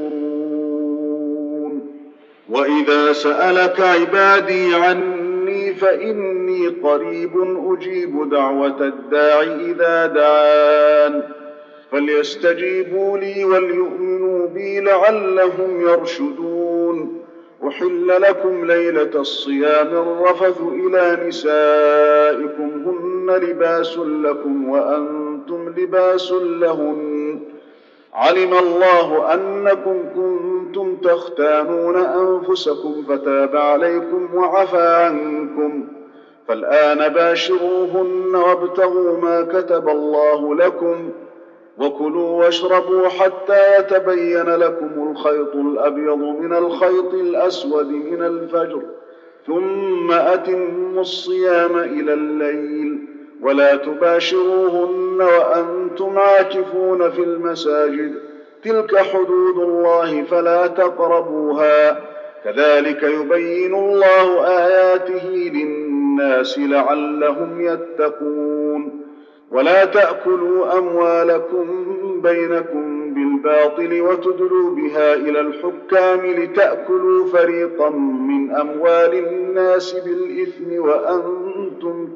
تشكرون وإذا سألك عبادي عني فإني قريب أجيب دعوة الداع إذا دعان فليستجيبوا لي وليؤمنوا بي لعلهم يرشدون. أحل لكم ليلة الصيام الرفث إلى نسائكم هن لباس لكم وأنتم لباس لهن. علم الله أنكم كنتم تختانون أنفسكم فتاب عليكم وعفى عنكم، فالآن باشروهن وابتغوا ما كتب الله لكم، وكلوا واشربوا حتى يتبين لكم الخيط الأبيض من الخيط الأسود من الفجر، ثم أتموا الصيام إلى الليل، ولا تباشروهن وأنتم عاكفون في المساجد، تلك حدود الله فلا تقربوها، كذلك يبين الله آياته للناس لعلهم يتقون. ولا تأكلوا أموالكم بينكم بالباطل وتدلوا بها إلى الحكام لتأكلوا فريقا من أموال الناس بالإثم وأنتم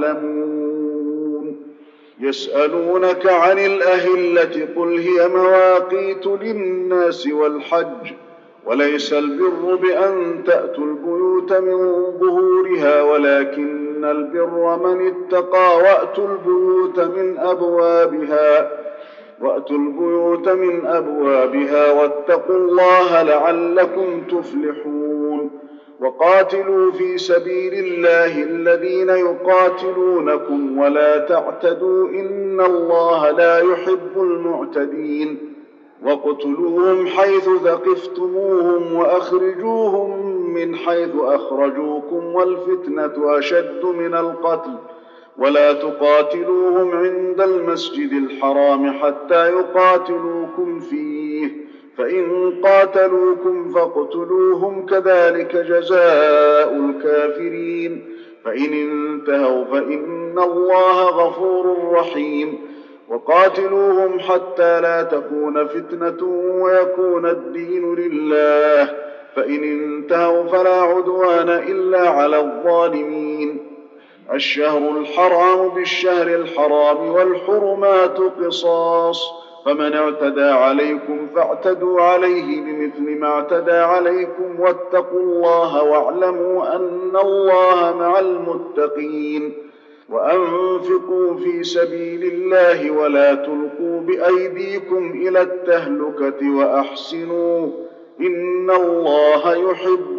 تعلمون. يسألونك عن الأهلة قل هي مواقيت للناس والحج، وليس البر بأن تأتوا البيوت من ظهورها ولكن البر من اتقى وأتوا البيوت من أبوابها وأتوا البيوت من أبوابها واتقوا الله لعلكم تفلحون. وقاتلوا في سبيل الله الذين يقاتلونكم ولا تعتدوا إن الله لا يحب المعتدين. واقتلوهم حيث ثقفتموهم وأخرجوهم من حيث أخرجوكم والفتنة أشد من القتل، ولا تقاتلوهم عند المسجد الحرام حتى يقاتلوكم فيه، فإن قاتلوكم فاقتلوهم كذلك جزاء الكافرين، فإن انتهوا فإن الله غفور رحيم. وقاتلوهم حتى لا تكون فتنة ويكون الدين لله، فإن انتهوا فلا عدوان إلا على الظالمين. الشهر الحرام بالشهر الحرام والحرمات قصاص، فمن اعتدى عليكم فاعتدوا عليه بمثل ما اعتدى عليكم واتقوا الله واعلموا أن الله مع المتقين. وأنفقوا في سبيل الله ولا تلقوا بأيديكم إلى التهلكة وأحسنوا إن الله يحب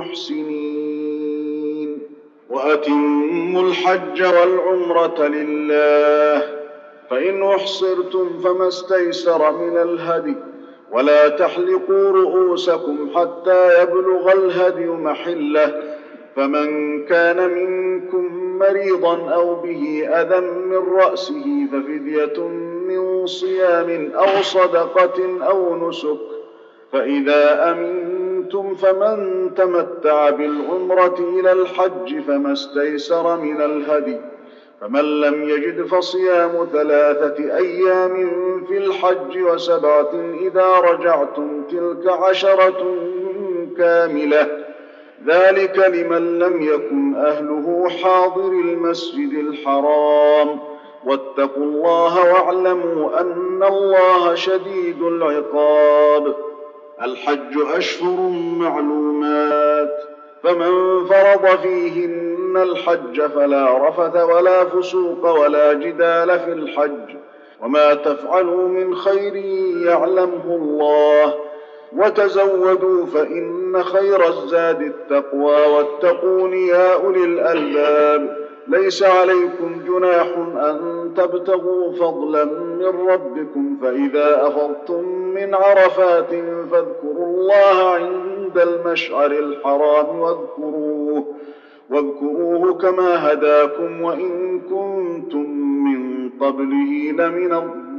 المحسنين. وأتموا الحج والعمرة لله، فإن أحصرتم فما استيسر من الهدي، ولا تحلقوا رؤوسكم حتى يبلغ الهدي محله، فمن كان منكم مريضا أو به أذى من رأسه ففدية من صيام أو صدقة أو نسك، فإذا أمنتم فمن تمتع بالعمرة إلى الحج فما استيسر من الهدي، فمن لم يجد فصيام ثلاثة أيام في الحج وسبعة إذا رجعتم تلك عشرة كاملة، ذلك لمن لم يكن أهله حاضر المسجد الحرام. واتقوا الله واعلموا أن الله شديد العقاب. الحج أشهر معلومات، فمن فرض فيهن الحج فلا رفث ولا فسوق ولا جدال في الحج، وما تفعلوا من خير يعلمه الله، وتزودوا فإن خير الزاد التقوى واتقون يا أولي الألباب. ليس عليكم جناح أن تبتغوا فضلا من ربكم، فإذا أفضتم من عرفات فاذكروا الله عند المشعر الحرام واذكروه, واذكروه كما هداكم وإن كنتم من قبله لمن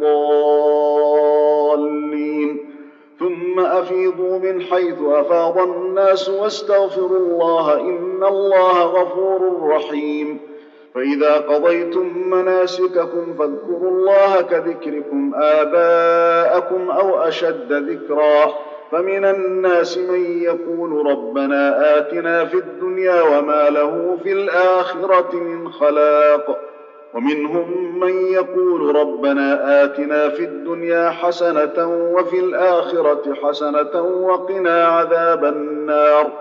الضالين. ثم أفيضوا من حيث أفاض الناس واستغفروا الله إن الله غفور رحيم. فإذا قضيتم مناسككم فاذكروا الله كذكركم آباءكم أو أشد ذكرا، فمن الناس من يقول ربنا آتنا في الدنيا وما له في الآخرة من خلاق. ومنهم من يقول ربنا آتنا في الدنيا حسنة وفي الآخرة حسنة وقنا عذاب النار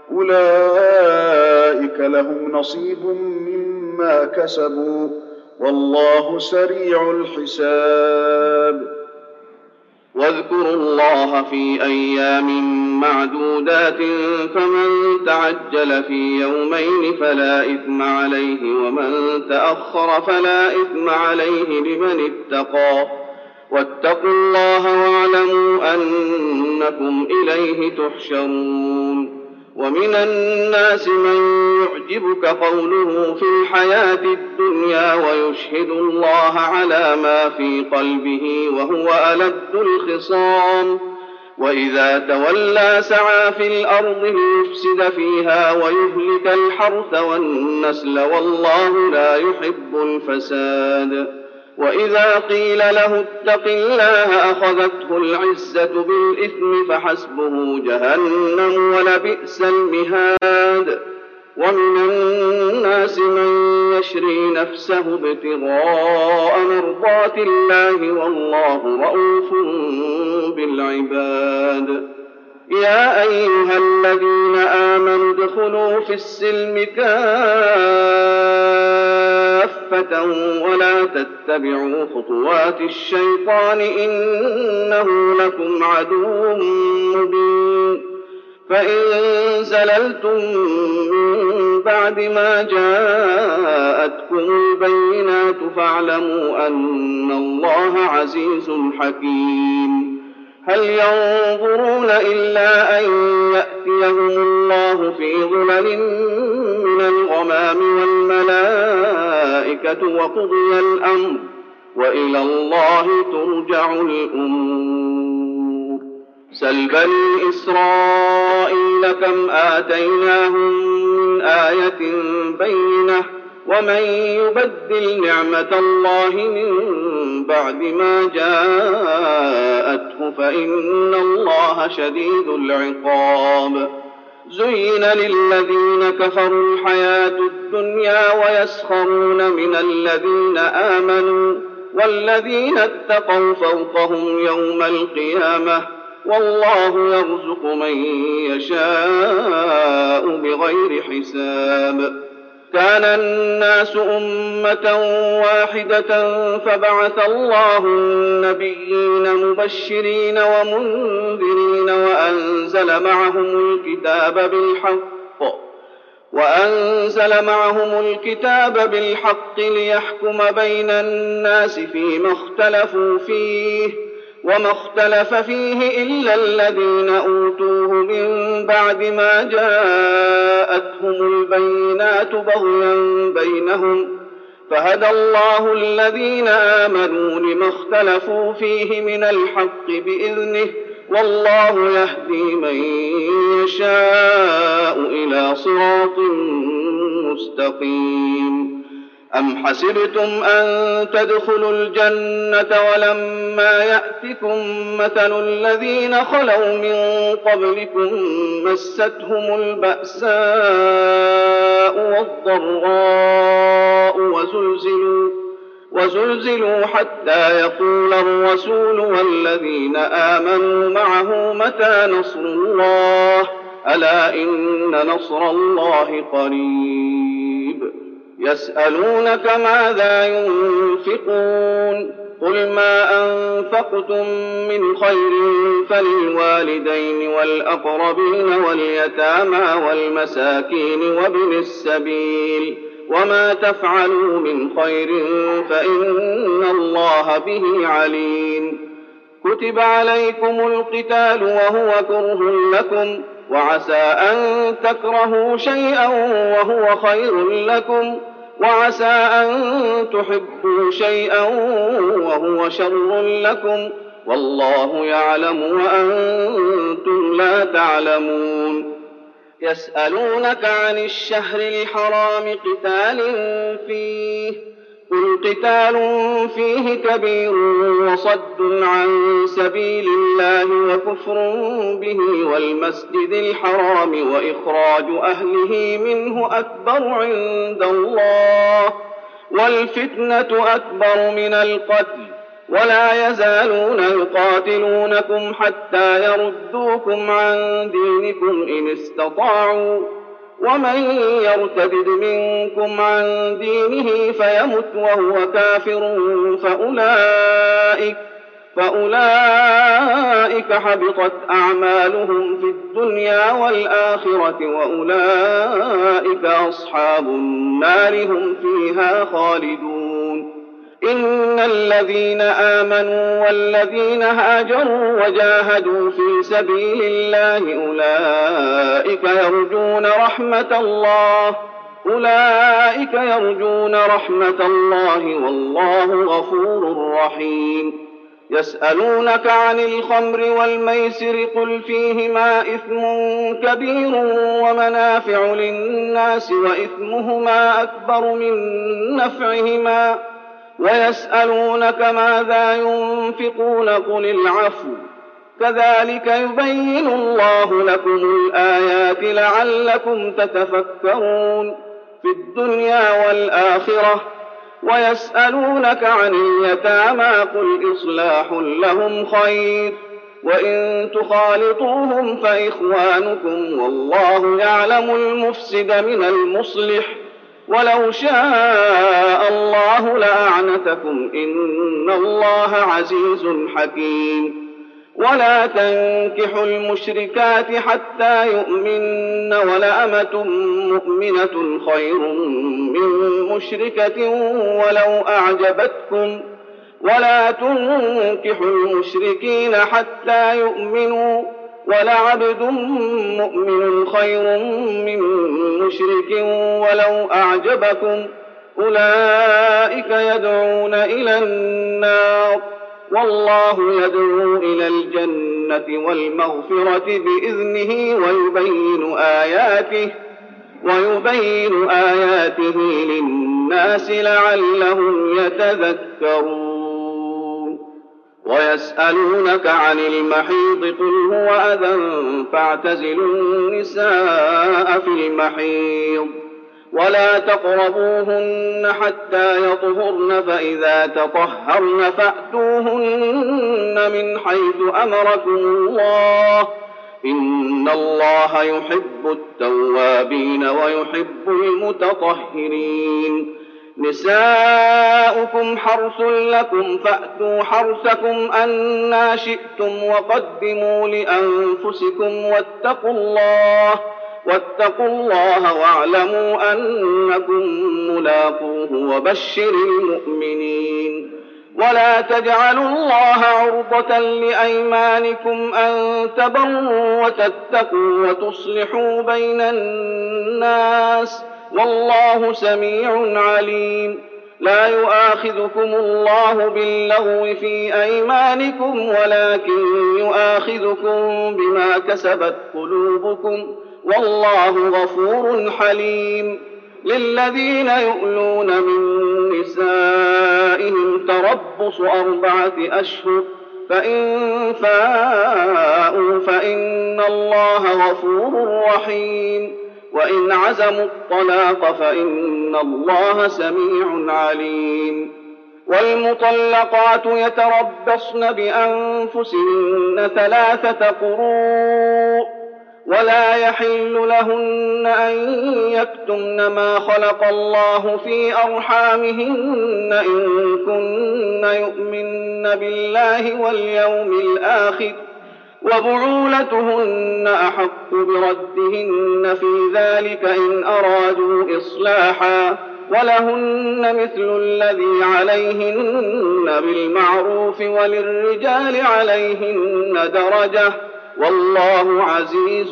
أولئك لهم نصيب مما كسبوا والله سريع الحساب. واذكروا الله في أيام معدودات فمن تعجل في يومين فلا إثم عليه ومن تأخر فلا إثم عليه لمن اتقى واتقوا الله واعلموا أنكم إليه تحشرون. ومن الناس من يعجبك قوله في الحياة الدنيا ويشهد الله على ما في قلبه وهو ألد الخصام وإذا تولى سعى في الأرض ليفسد فيها ويهلك الحرث والنسل والله لا يحب الفساد. وإذا قيل له اتق الله أخذته العزة بالإثم فحسبه جهنم ولبئس المهاد. ومن الناس من يشري نفسه ابتغاء مرضات الله والله رءوف بالعباد. يا أيها الذين آمنوا ادخلوا في السلم كافة ولا تتبعوا خطوات الشيطان إنه لكم عدو مبين. فإن زللتم من بعد ما جاءتكم البينات فاعلموا أن الله عزيز حكيم. هل ينظرون إلا أن يأتيهم الله في ظلل من الغمام والملائكة وقضي الأمر وإلى الله ترجع الأمور. سل بني إسرائيل كم آتيناهم من آية بينة ومن يبدل نعمة الله من بعد ما جاءته فإن الله شديد العقاب. زين للذين كفروا الحياة الدنيا ويسخرون من الذين آمنوا والذين اتقوا فوقهم يوم القيامة والله يرزق من يشاء بغير حساب. كان الناس أمة واحدة فبعث الله النبيين مبشرين ومنذرين وأنزل معهم الكتاب بالحق وأنزل معهم الكتاب بالحق ليحكم بين الناس فيما اختلفوا فيه وما اختلف فيه إلا الذين أوتوه من بعد ما جاءتهم البينات بغيا بينهم فهدى الله الذين آمنوا لما اختلفوا فيه من الحق بإذنه والله يهدي من يشاء إلى صراط مستقيم. أم حسبتم أن تدخلوا الجنة ولما يأتكم مثل الذين خلوا من قبلكم مستهم البأساء والضراء وزلزلوا, وزلزلوا حتى يقول الرسول والذين آمنوا معه متى نصر الله ألا إن نصر الله قريب. يسألونك ماذا ينفقون قل ما أنفقتم من خير فللوالدين والأقربين واليتامى والمساكين وابن السبيل وما تفعلوا من خير فإن الله به عليم. كتب عليكم القتال وهو كره لكم وعسى أن تكرهوا شيئا وهو خير لكم وعسى أن تحبوا شيئا وهو شر لكم والله يعلم وأنتم لا تعلمون. يسألونك عن الشهر الحرام قتال فيه قل قتال فيه كبير وصد عن سبيل الله وكفر به والمسجد الحرام وإخراج أهله منه أكبر عند الله والفتنة أكبر من القتل ولا يزالون يقاتلونكم حتى يردوكم عن دينكم إن استطاعوا ومن يرتد منكم عن دينه فيمت وهو كافر فأولئك, فأولئك حبطت أعمالهم في الدنيا والآخرة وأولئك أصحاب النار هم فيها خالدون. إن الذين آمنوا والذين هاجروا وجاهدوا في سبيل الله أولئك يرجون رحمة الله أولئك يرجون رحمة الله والله غفور رحيم. يسألونك عن الخمر والميسر قل فيهما إثم كبير ومنافع للناس وإثمهما أكبر من نفعهما ويسألونك ماذا ينفقون قل العفو كذلك يبين الله لكم الآيات لعلكم تتفكرون في الدنيا والآخرة. ويسألونك عن اليتامى قل إصلاح لهم خير وإن تخالطوهم فإخوانكم والله يعلم المفسد من المصلح ولو شاء الله لأعنتكم إن الله عزيز حكيم. ولا تنكحوا المشركات حتى يؤمن ولأمة مؤمنة خير من مشركة ولو أعجبتكم ولا تنكحوا المشركين حتى يؤمنوا ولعبد مؤمن خير من مشرك ولو أعجبكم أولئك يدعون إلى النار والله يدعو إلى الجنة والمغفرة بإذنه ويبين آياته ويبين آياته للناس لعلهم يتذكرون. ويسألونك عن المحيض قل هو أذى فاعتزلوا النساء في المحيض ولا تقربوهن حتى يطهرن فإذا تطهرن فأتوهن من حيث أمركم الله إن الله يحب التوابين ويحب المتطهرين. نساؤكم حرث لكم فأتوا حرثكم أنى شئتم وقدموا لأنفسكم واتقوا الله واتقوا الله واعلموا أنكم ملاقوه وبشر المؤمنين. ولا تجعلوا الله عرضة لأيمانكم أن تبروا وتتقوا وتصلحوا بين الناس والله سميع عليم. لا يؤاخذكم الله باللغو في أيمانكم ولكن يؤاخذكم بما كسبت قلوبكم والله غفور حليم. للذين يؤلون من نسائهم تربص أربعة أشهر فإن فاءوا فإن الله غفور رحيم وإن عزموا الطلاق فإن الله سميع عليم. والمطلقات يتربصن بأنفسهن ثلاثة قروء ولا يحل لهن أن يكتمن ما خلق الله في أرحامهن إن كن يؤمن بالله واليوم الآخر وبعولتهن أحق بردهن في ذلك إن أرادوا إصلاحا ولهن مثل الذي عليهن بالمعروف وللرجال عليهن درجة والله عزيز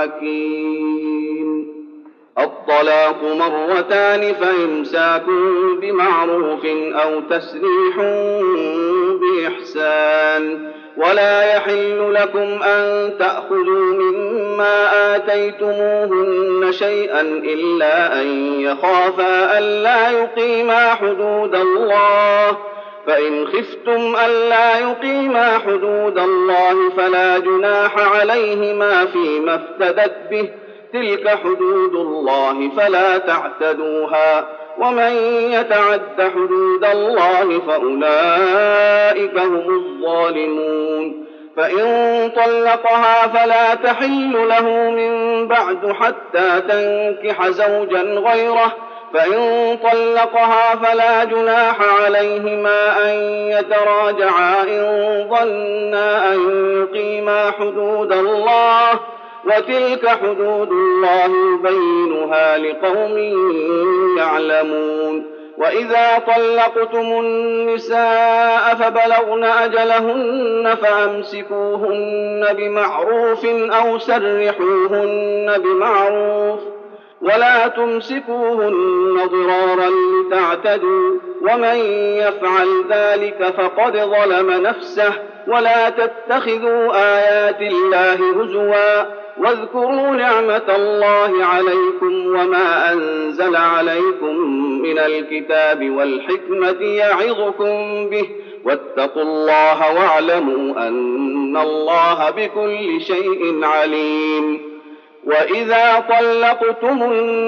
حكيم. الطلاق مرتان فإمساك بمعروف أو تسريح بإحسان ولا يحل لكم أن تأخذوا مما آتيتموهن شيئا إلا أن يخافا ألا يقيما حدود الله فإن خفتم ألا يقيما حدود الله فلا جناح عليهما فيما افتدت به تلك حدود الله فلا تعتدوها ومن يتعد حدود الله فأولئك هم الظالمون. فإن طلقها فلا تحل له من بعد حتى تنكح زوجا غيره، فإن طلقها فلا جناح عليهما أن يتراجعا إن ظنا أن يقيما حدود الله، وتلك حدود الله يبينها لقوم يعلمون. وإذا طلقتم النساء فبلغن أجلهن فأمسكوهن بمعروف أو سرحوهن بمعروف، ولا تمسكوهن ضرارا لتعتدوا، ومن يفعل ذلك فقد ظلم نفسه. ولا تتخذوا آيات الله هزوا، واذكروا نعمة الله عليكم وما أنزل عليكم من الكتاب والحكمة يعظكم به، واتقوا الله واعلموا أن الله بكل شيء عليم. وإذا طلقتم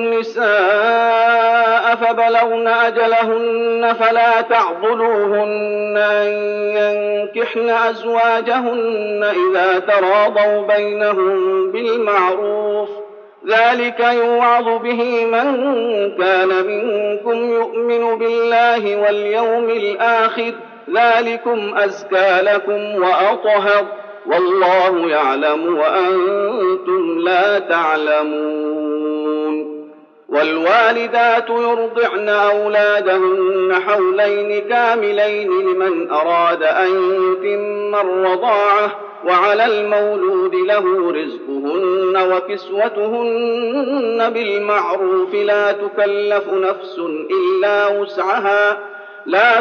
النساء فبلغن أجلهن فلا تعضلوهن أن ينكحن أزواجهن إذا تراضوا بينهم بالمعروف، ذلك يوعظ به من كان منكم يؤمن بالله واليوم الآخر، ذلكم أزكى لكم وأطهر، والله يعلم وأنتم لا تعلمون. والوالدات يرضعن أولادهن حولين كاملين لمن أراد أن يتم الرضاعة، وعلى المولود له رزقهن وكسوتهن بالمعروف، لا تكلف نفس إلا وسعها، لا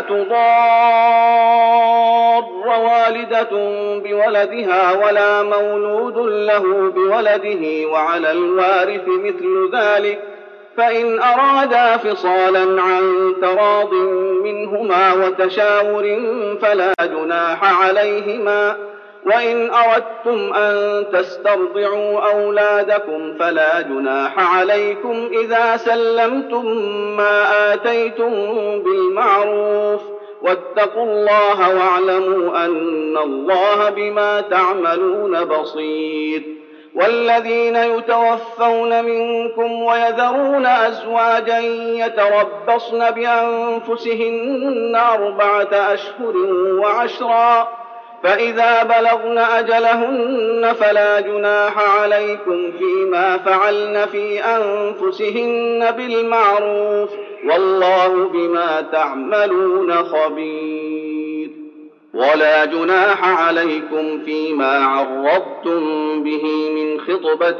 تضار والدة بولدها ولا مولود له بولده، وعلى الوارث مثل ذلك، فإن أرادا فصالا عن تراض منهما وتشاور فلا جناح عليهما. وإن أردتم أن تسترضعوا أولادكم فلا جناح عليكم إذا سلمتم ما آتيتم بالمعروف، واتقوا الله واعلموا أن الله بما تعملون بصير. والذين يتوفون منكم ويذرون أزواجا يتربصن بأنفسهن أربعة أشهر وعشرا، فإذا بلغن أجلهن فلا جناح عليكم فيما فعلن في أنفسهن بالمعروف، والله بما تعملون خبير. ولا جناح عليكم فيما عرضتم به من خطبة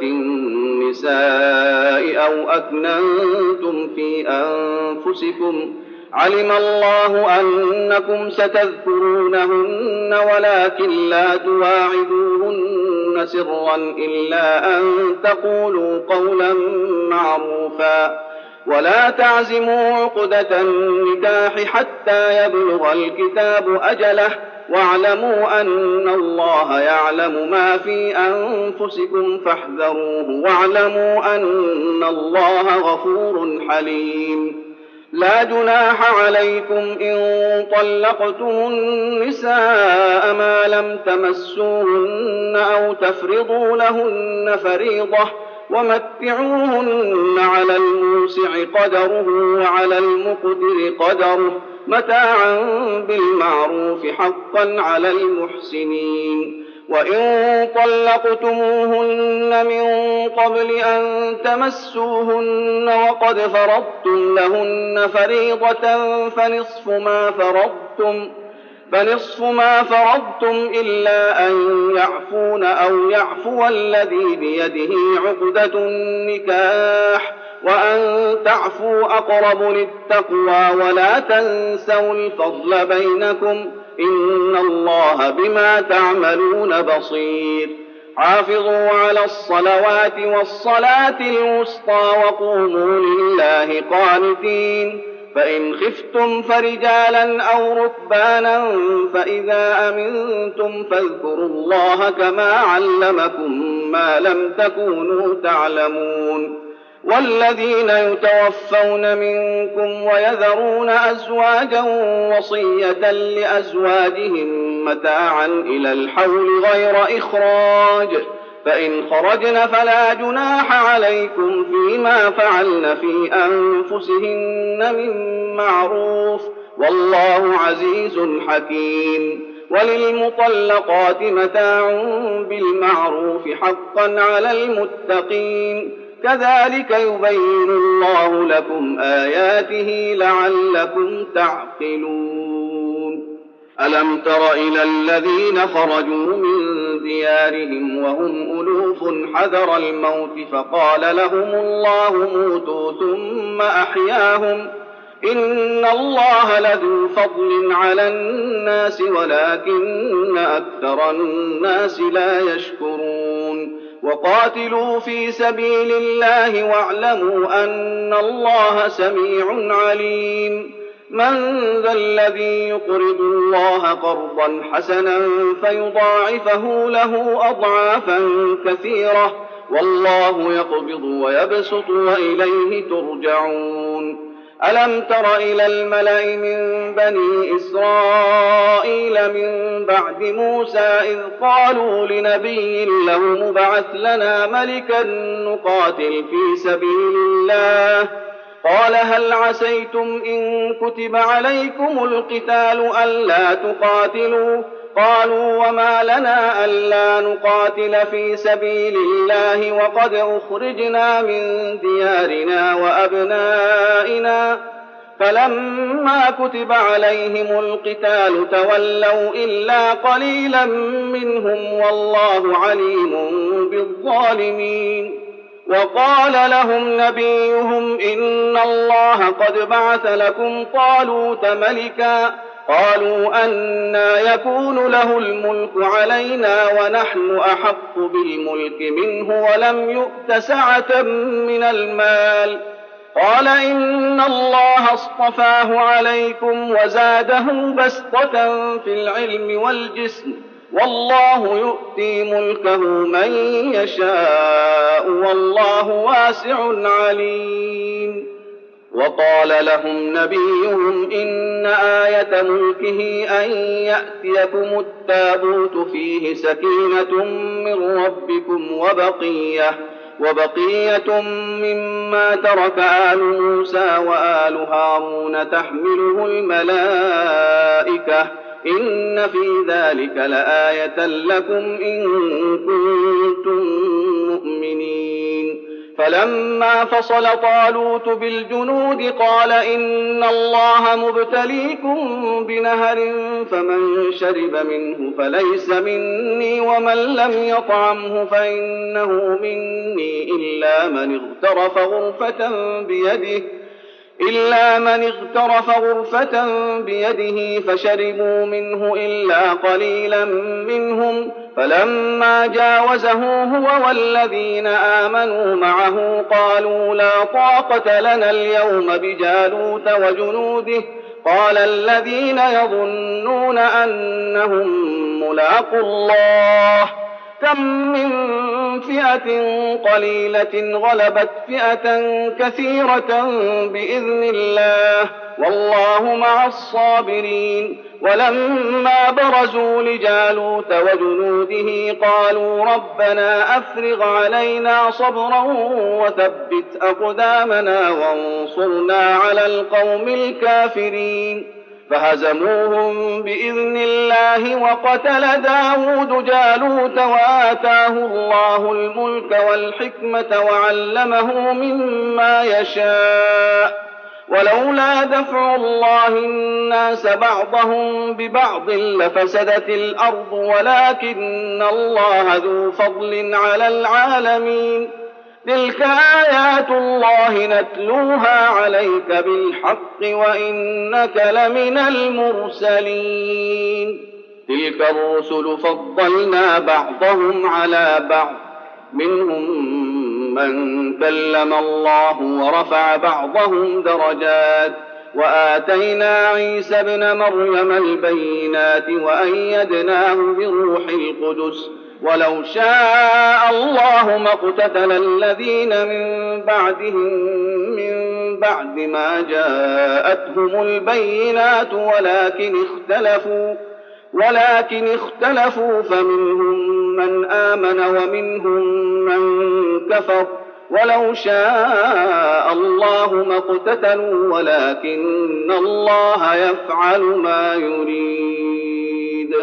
النساء أو أكننتم في أنفسكم، علم الله أنكم ستذكرونهن ولكن لا تواعدوهن سرا إلا أن تقولوا قولا معروفا، ولا تعزموا عقدة النكاح حتى يبلغ الكتاب أجله، واعلموا أن الله يعلم ما في أنفسكم فاحذروه، واعلموا أن الله غفور حليم. لا جناح عليكم إن طلقتم النساء ما لم تمسوهن أو تفرضوا لهن فريضة، ومتعوهن على الموسع قدره وعلى المقدر قدره متاعا بالمعروف حقا على المحسنين. وإن طلقتموهن من قبل أن تمسوهن وقد فرضتم لهن فريضة فنصف ما فرضتم فنصف ما فرضتم إلا أن يعفون أو يعفو الذي بيده عقدة النكاح، وأن تعفوا أقرب للتقوى، ولا تنسوا الفضل بينكم، إن الله بما تعملون بصير. حافظوا على الصلوات والصلاة الوسطى وقوموا لله قانتين. فإن خفتم فرجالا أو ركبانا فإذا أمنتم فاذكروا الله كما علمكم ما لم تكونوا تعلمون. والذين يتوفون منكم ويذرون أزواجا وصية لأزواجهم متاعا إلى الحول غير إخراج، فإن خرجن فلا جناح عليكم فيما فعلن في أنفسهن من معروف، والله عزيز حكيم. وللمطلقات متاع بالمعروف حقا على المتقين، كذلك يبين الله لكم آياته لعلكم تعقلون. ألم تر إلى الذين خرجوا من ديارهم وهم ألوف حذر الموت فقال لهم الله موتوا ثم أحياهم، إن الله لذو فضل على الناس ولكن أكثر الناس لا يشكرون. وقاتلوا في سبيل الله واعلموا أن الله سميع عليم. من ذا الذي يقرض الله قرضا حسنا فيضاعفه له أضعافا كثيرة، والله يقبض ويبسط وإليه ترجعون. ألم تر إلى الملأ من بني إسرائيل من بعد موسى إذ قالوا لنبي له مبعث لنا ملكا نقاتل في سبيل الله، قال هل عسيتم إن كتب عليكم القتال ألا تقاتلوا؟ قالوا وما لنا ألا نقاتل في سبيل الله وقد أخرجنا من ديارنا وأبنائنا، فلما كتب عليهم القتال تولوا إلا قليلا منهم والله عليم بالظالمين. وقال لهم نبيهم إن الله قد بعث لكم طالوت ملكا، قالوا أنى يكون له الملك علينا ونحن أحق بالملك منه ولم يؤت سعة من المال، قال إن الله اصطفاه عليكم وزاده بسطة في العلم والجسم، والله يؤتي ملكه من يشاء والله واسع عليم. وقال لهم نبيهم إن آية ملكه أن يأتيكم التابوت فيه سكينة من ربكم وبقية, وبقية مما ترك آل موسى وآل هارون تحمله الملائكة، إن في ذلك لآية لكم إن كنتم مؤمنين. فلما فصل طالوت بالجنود قال إن الله مبتليكم بنهر فمن شرب منه فليس مني ومن لم يطعمه فإنه مني إلا من اغترف غرفة بيده إلا من اغترف غرفة بيده فشربوا منه إلا قليلا منهم، فلما جاوزه هو والذين آمنوا معه قالوا لا طاقة لنا اليوم بجالوت وجنوده، قال الذين يظنون أنهم ملاقو الله كم من فئة قليلة غلبت فئة كثيرة بإذن الله والله مع الصابرين. ولما برزوا لجالوت وجنوده قالوا ربنا أفرغ علينا صبرا وثبت أقدامنا وانصرنا على القوم الكافرين، فهزموهم بإذن الله وقتل داود جالوت وآتاه الله الملك والحكمة وعلمه مما يشاء، ولولا دفع الله الناس بعضهم ببعض لفسدت الأرض ولكن الله ذو فضل على العالمين. تلك آيات الله نتلوها عليك بالحق وإنك لمن المرسلين. تلك الرسل فضلنا بعضهم على بعض، منهم من كلم الله ورفع بعضهم درجات، وآتينا عيسى ابن مريم البينات وأيدناه بروح القدس ولو شاء الله ما اقتتل الذين من بعدهم من بعد ما جاءتهم البينات ولكن اختلفوا ولكن اختلفوا فمنهم من آمن ومنهم من كفر ولو شاء الله ما اقتتلوا ولكن الله يفعل ما يريد.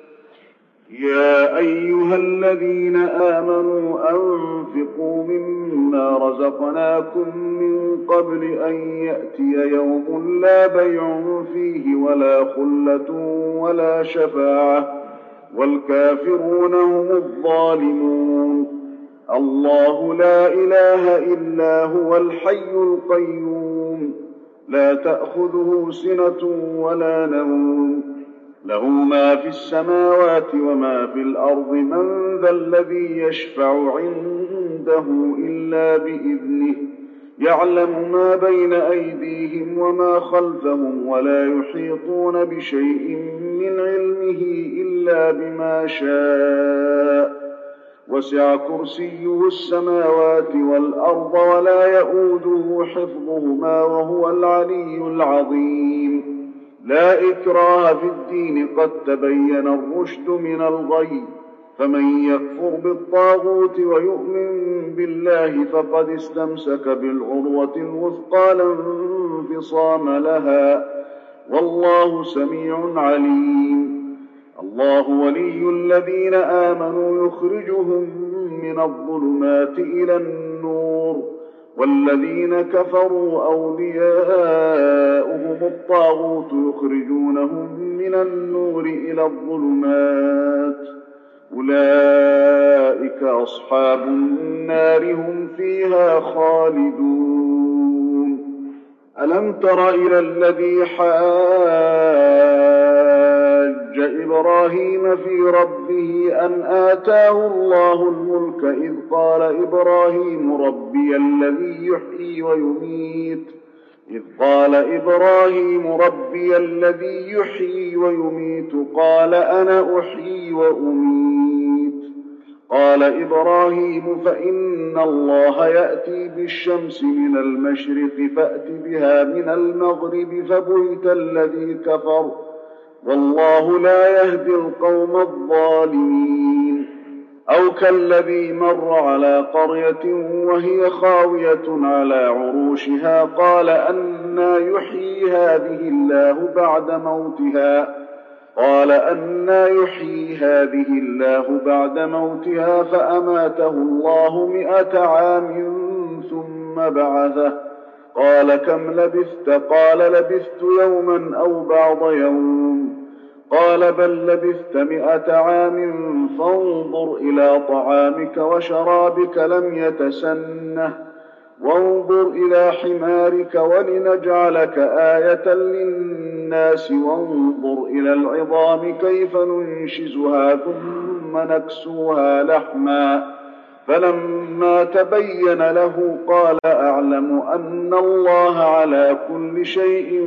يا أيها الذين آمنوا أنفقوا مما رزقناكم من قبل أن يأتي يوم لا بيع فيه ولا خلة ولا شفاعة والكافرون هم الظالمون. الله لا إله إلا هو الحي القيوم لا تأخذه سنة ولا نوم له ما في السماوات وما في الأرض من ذا الذي يشفع عنده إلا بإذنه يعلم ما بين أيديهم وما خلفهم ولا يحيطون بشيء من علمه إلا بما شاء وسع كرسيه السماوات والأرض ولا يؤوده حفظهما وهو العلي العظيم. لا إكراه في الدين قد تبين الرشد من الغي فمن يكفر بالطاغوت ويؤمن بالله فقد استمسك بالعروة الوثقى لا انفصام لها والله سميع عليم. الله ولي الذين آمنوا يخرجهم من الظلمات إلى النور والذين كفروا أولياؤهم الطاغوت يخرجونهم من النور إلى الظلمات أولئك أصحاب النار هم فيها خالدون. ألم تر إلى الذي حاج إبراهيم في ربه أن آتاه الله الملك إذ قال إبراهيم ربي الذي يحيي ويميت إذ قال إبراهيم ربي الذي يحيي ويميت قال أنا أحيي وأميت قال إبراهيم فإن الله يأتي بالشمس من المشرق فأت بها من المغرب فبهت الذي كفر والله لا يهدي القوم الظالمين. أو كالذي مر على قرية وهي خاوية على عروشها قال أنى يحيي هذه الله بعد موتها قال أنى يحيي هذه الله بعد موتها فأماته الله مئة عام ثم بعثه قال كم لبثت قال لبثت يوما أو بعض يوم قال بل لبثت مئة عام فانظر إلى طعامك وشرابك لم يتسنه وانظر إلى حمارك ولنجعلك آية للناس وانظر إلى العظام كيف ننشزها ثم نكسوها لحما فلما تبين له قال أعلم أن الله على كل شيء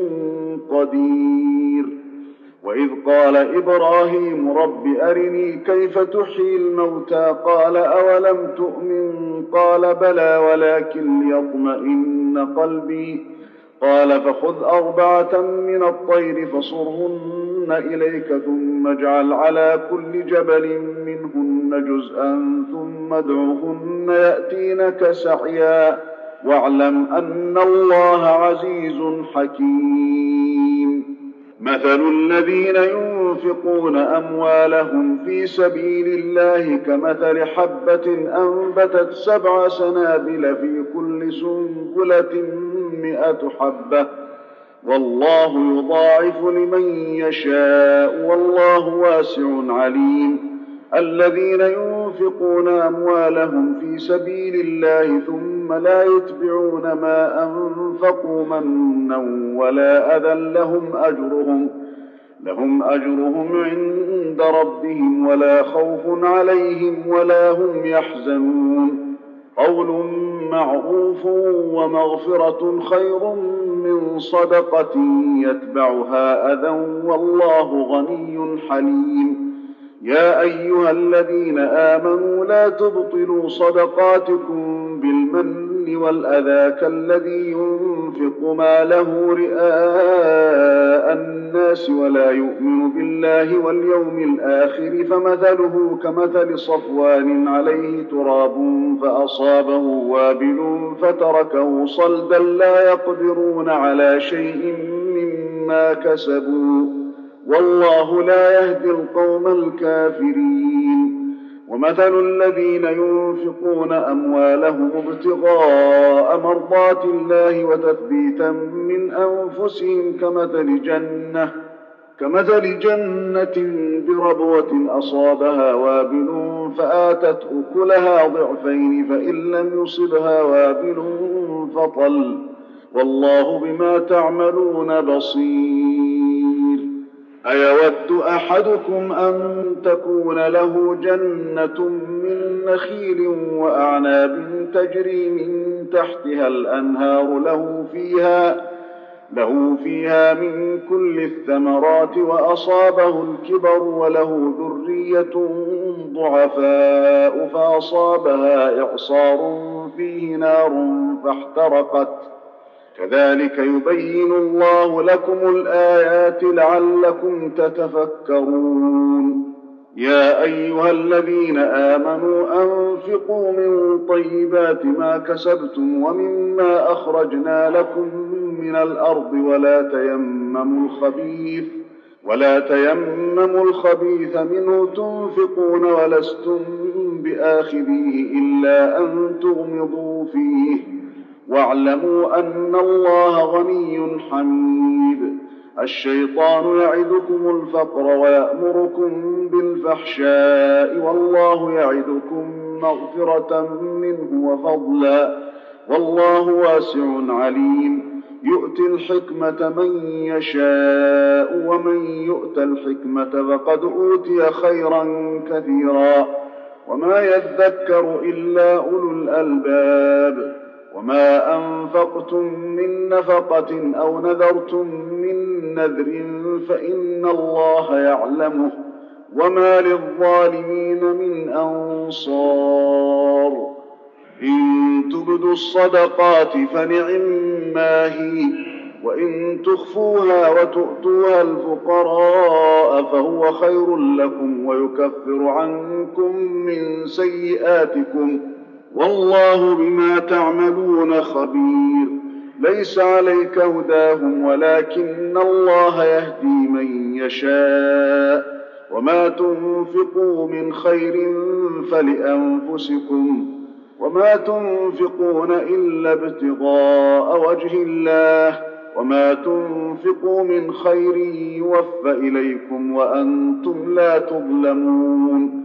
قدير. وإذ قال إبراهيم رب أرني كيف تحيي الموتى قال أولم تؤمن قال بلى ولكن ليطمئن قلبي قال فخذ أربعة من الطير فصرهن إليك ثم اجعل على كل جبل منهن جزءا ثم ادعهن يأتينك سعيا واعلم أن الله عزيز حكيم. مثل الذين ينفقون أموالهم في سبيل الله كمثل حبة أنبتت سبع سنابل في كل سنبلة مئة حبة والله يضاعف لمن يشاء والله واسع عليم. الذين ينفقون أموالهم في سبيل الله ثم لا يتبعون ما أنفقوا منا ولا أذى لهم أجرهم لهم أجرهم عند ربهم ولا خوف عليهم ولا هم يحزنون. قول معروف ومغفرة خير من صدقة يتبعها أذى والله غني حليم. يا أيها الذين آمنوا لا تبطلوا صدقاتكم بالمن والأذى كالذي ينفق ماله رئاء الناس ولا يؤمن بالله واليوم الآخر فمثله كمثل صفوان عليه تراب فأصابه وابل فتركه صلدا لا يقدرون على شيء مما كسبوا والله لا يهدي القوم الكافرين. ومثل الذين ينفقون أموالهم ابتغاء مرضات الله وتثبيتا من أنفسهم كمثل جنة كمثل جنة بربوة أصابها وابل فآتت أكلها ضعفين فإن لم يصبها وابل فطل والله بما تعملون بصير. أيود أحدكم أن تكون له جنة من نخيل وأعناب تجري من تحتها الأنهار له فيها له فيها من كل الثمرات وأصابه الكبر وله ذرية ضعفاء فأصابها إعصار فيه نار فاحترقت كذلك يبين الله لكم الآيات لعلكم تتفكرون. يا أيها الذين آمنوا أنفقوا من طيبات ما كسبتم ومما أخرجنا لكم من الأرض ولا تيمموا الخبيث ولا تيمموا الخبيث منه تنفقون ولستم بآخذيه إلا أن تغمضوا فيه واعلموا أن الله غني حميد. الشيطان يعدكم الفقر ويأمركم بالفحشاء والله يعدكم مغفرة منه وفضلا والله واسع عليم. يؤتي الحكمة من يشاء ومن يؤت الحكمة فقد أوتي خيرا كثيرا وما يذكر إلا أولو الألباب. وما أنفقتم من نفقة أو نذرتم من نذر فإن الله يعلمه وما للظالمين من أنصار. إن تبدوا الصدقات فنعما هي وإن تخفوها وتؤتوها الفقراء فهو خير لكم ويكفر عنكم من سيئاتكم والله بما تعملون خبير. ليس عليك هداهم ولكن الله يهدي من يشاء وما تنفقوا من خير فلأنفسكم وما تنفقون إلا ابتغاء وجه الله وما تنفقوا من خير يوفى إليكم وأنتم لا تظلمون.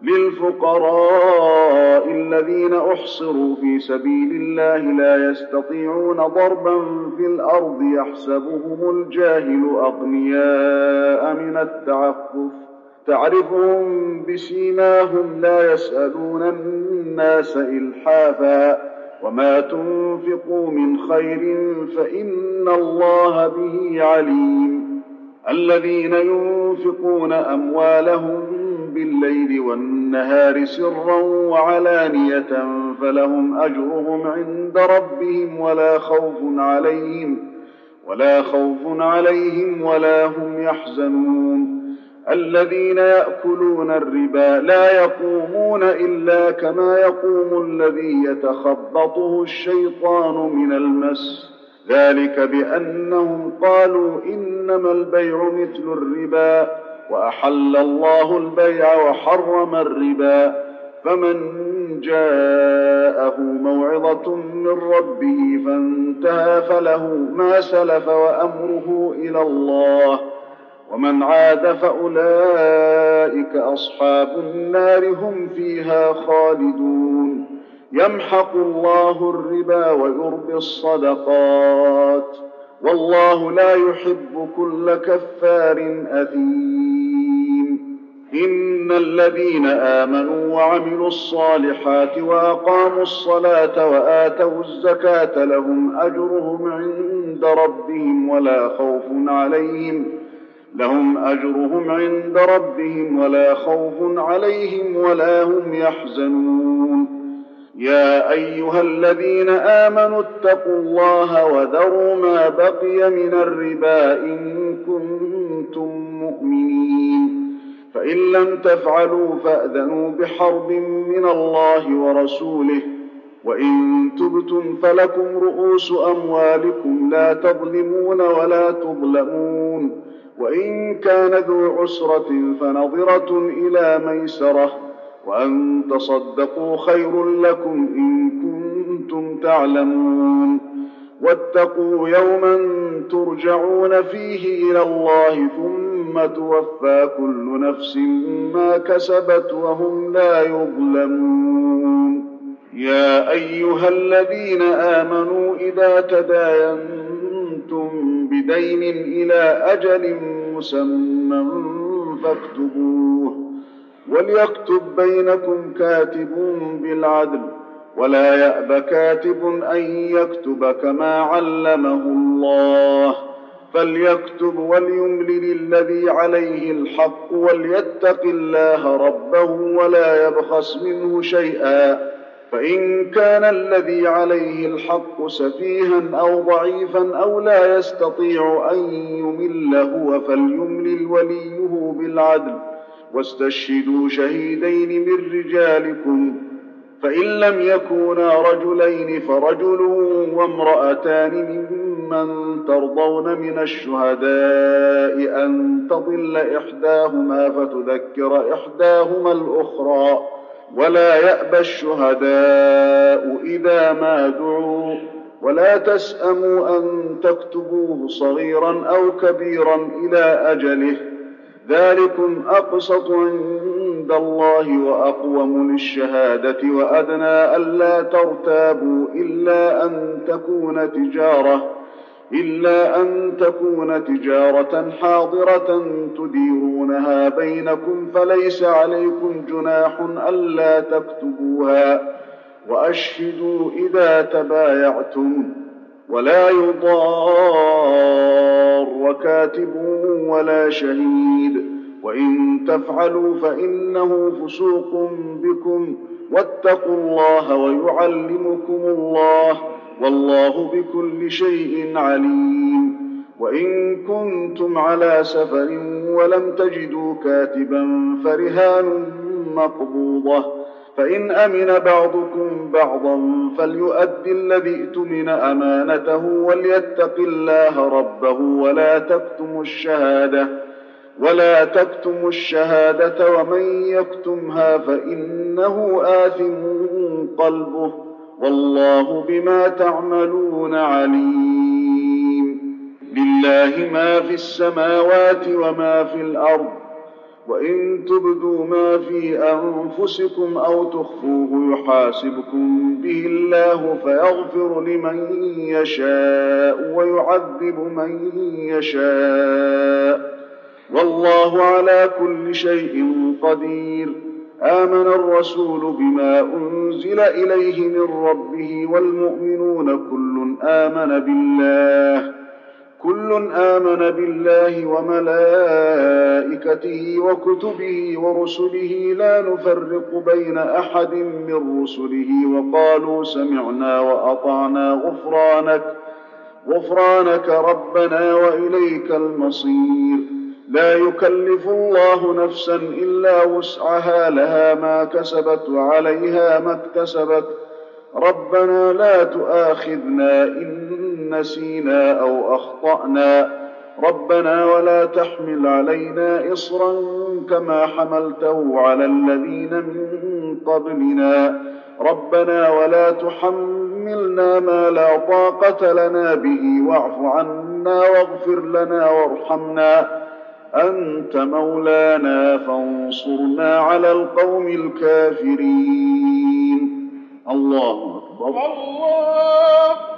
للفقراء الذين أحصروا في سبيل الله لا يستطيعون ضربا في الأرض يحسبهم الجاهل أغنياء من التعفف تعرفهم بسيماهم لا يسألون الناس إلحافا وما تنفقوا من خير فإن الله به عليم. الذين ينفقون أموالهم بالليل والنهار سرا وعلانية فلهم أجرهم عند ربهم ولا خوف عليهم ولا خوف عليهم ولا هم يحزنون. الذين يأكلون الربا لا يقومون إلا كما يقوم الذي يتخبطه الشيطان من المس ذلك بأنهم قالوا إنما البيع مثل الربا وأحل الله البيع وحرم الربا. فمن جاءه موعظة من ربه فانتهى فله ما سلف وأمره إلى الله ومن عاد فأولئك أصحاب النار هم فيها خالدون. يمحق الله الربا ويربي الصدقات والله لا يحب كل كفار أثيم. إن الذين آمنوا وعملوا الصالحات وأقاموا الصلاة وآتوا الزكاة لهم أجرهم عند ربهم ولا خوف عليهم لهم أجرهم عند ربهم ولا خوف عليهم ولا هم يحزنون يا أيها الذين آمنوا اتقوا الله وذروا ما بقي من الربا إن كنتم مؤمنين فإن لم تفعلوا فأذنوا بحرب من الله ورسوله وإن تبتم فلكم رؤوس أموالكم لا تظلمون ولا تظلمون وإن كان ذو عسرة فنظرة إلى ميسرة وأن تصدقوا خير لكم إن كنتم تعلمون واتقوا يوما ترجعون فيه إلى الله ثم توفى كل نفس ما كسبت وهم لا يظلمون يا أيها الذين آمنوا إذا تداينتم بدين إلى أجل مسمى فاكتبوه وليكتب بينكم كاتب بالعدل ولا يأب كاتب أن يكتب كما علمه الله فليكتب وليملل الذي عليه الحق وليتق الله ربه ولا يبخس منه شيئا فإن كان الذي عليه الحق سفيها أو ضعيفا أو لا يستطيع أن يمل هو فليملل وليه بالعدل واستشهدوا شهيدين من رجالكم فإن لم يكونا رجلين فرجل وامرأتان ممن ترضون من الشهداء أن تضل إحداهما فتذكر إحداهما الأخرى ولا يأبى الشهداء إذا ما دعوا ولا تسأموا أن تكتبوه صغيرا أو كبيرا إلى أجله ذلكم أقسط عند الله وأقوم للشهادة وأدنى ألا ترتابوا إلا أن تكون تجارة إلا أن تكون تجارة حاضرة تديرونها بينكم فليس عليكم جناح ألا تكتبوها وأشهدوا إذا تبايعتم ولا يضار كاتب ولا شهيد وإن تفعلوا فإنه فسوق بكم واتقوا الله ويعلمكم الله والله بكل شيء عليم وإن كنتم على سفر ولم تجدوا كاتبا فرهان مقبوضة فإن أمن بعضكم بعضا فليؤدي الذي ائتمن أمانته وليتق الله ربه ولا تكتموا الشهادة ولا تكتموا الشهادة ومن يكتمها فإنه آثم قلبه والله بما تعملون عليم لله ما في السماوات وما في الأرض وإن تبدوا ما في أنفسكم أو تخفوه يحاسبكم به الله فيغفر لمن يشاء ويعذب من يشاء والله على كل شيء قدير آمن الرسول بما أنزل إليه من ربه والمؤمنون كل آمن بالله كل آمن بالله وملائكته وكتبه ورسله لا نفرق بين أحد من رسله وقالوا سمعنا وأطعنا غفرانك غفرانك ربنا وإليك المصير لا يكلف الله نفسا إلا وسعها لها ما كسبت وعليها ما اكتسبت ربنا لا تؤاخذنا إن نسينا أو أخطأنا ربنا ولا تحمل علينا إصرا كما حملته على الذين من قبلنا ربنا ولا تحملنا ما لا طاقة لنا به واعف عنا واغفر لنا وارحمنا أنت مولانا فانصرنا على القوم الكافرين الله أكبر الله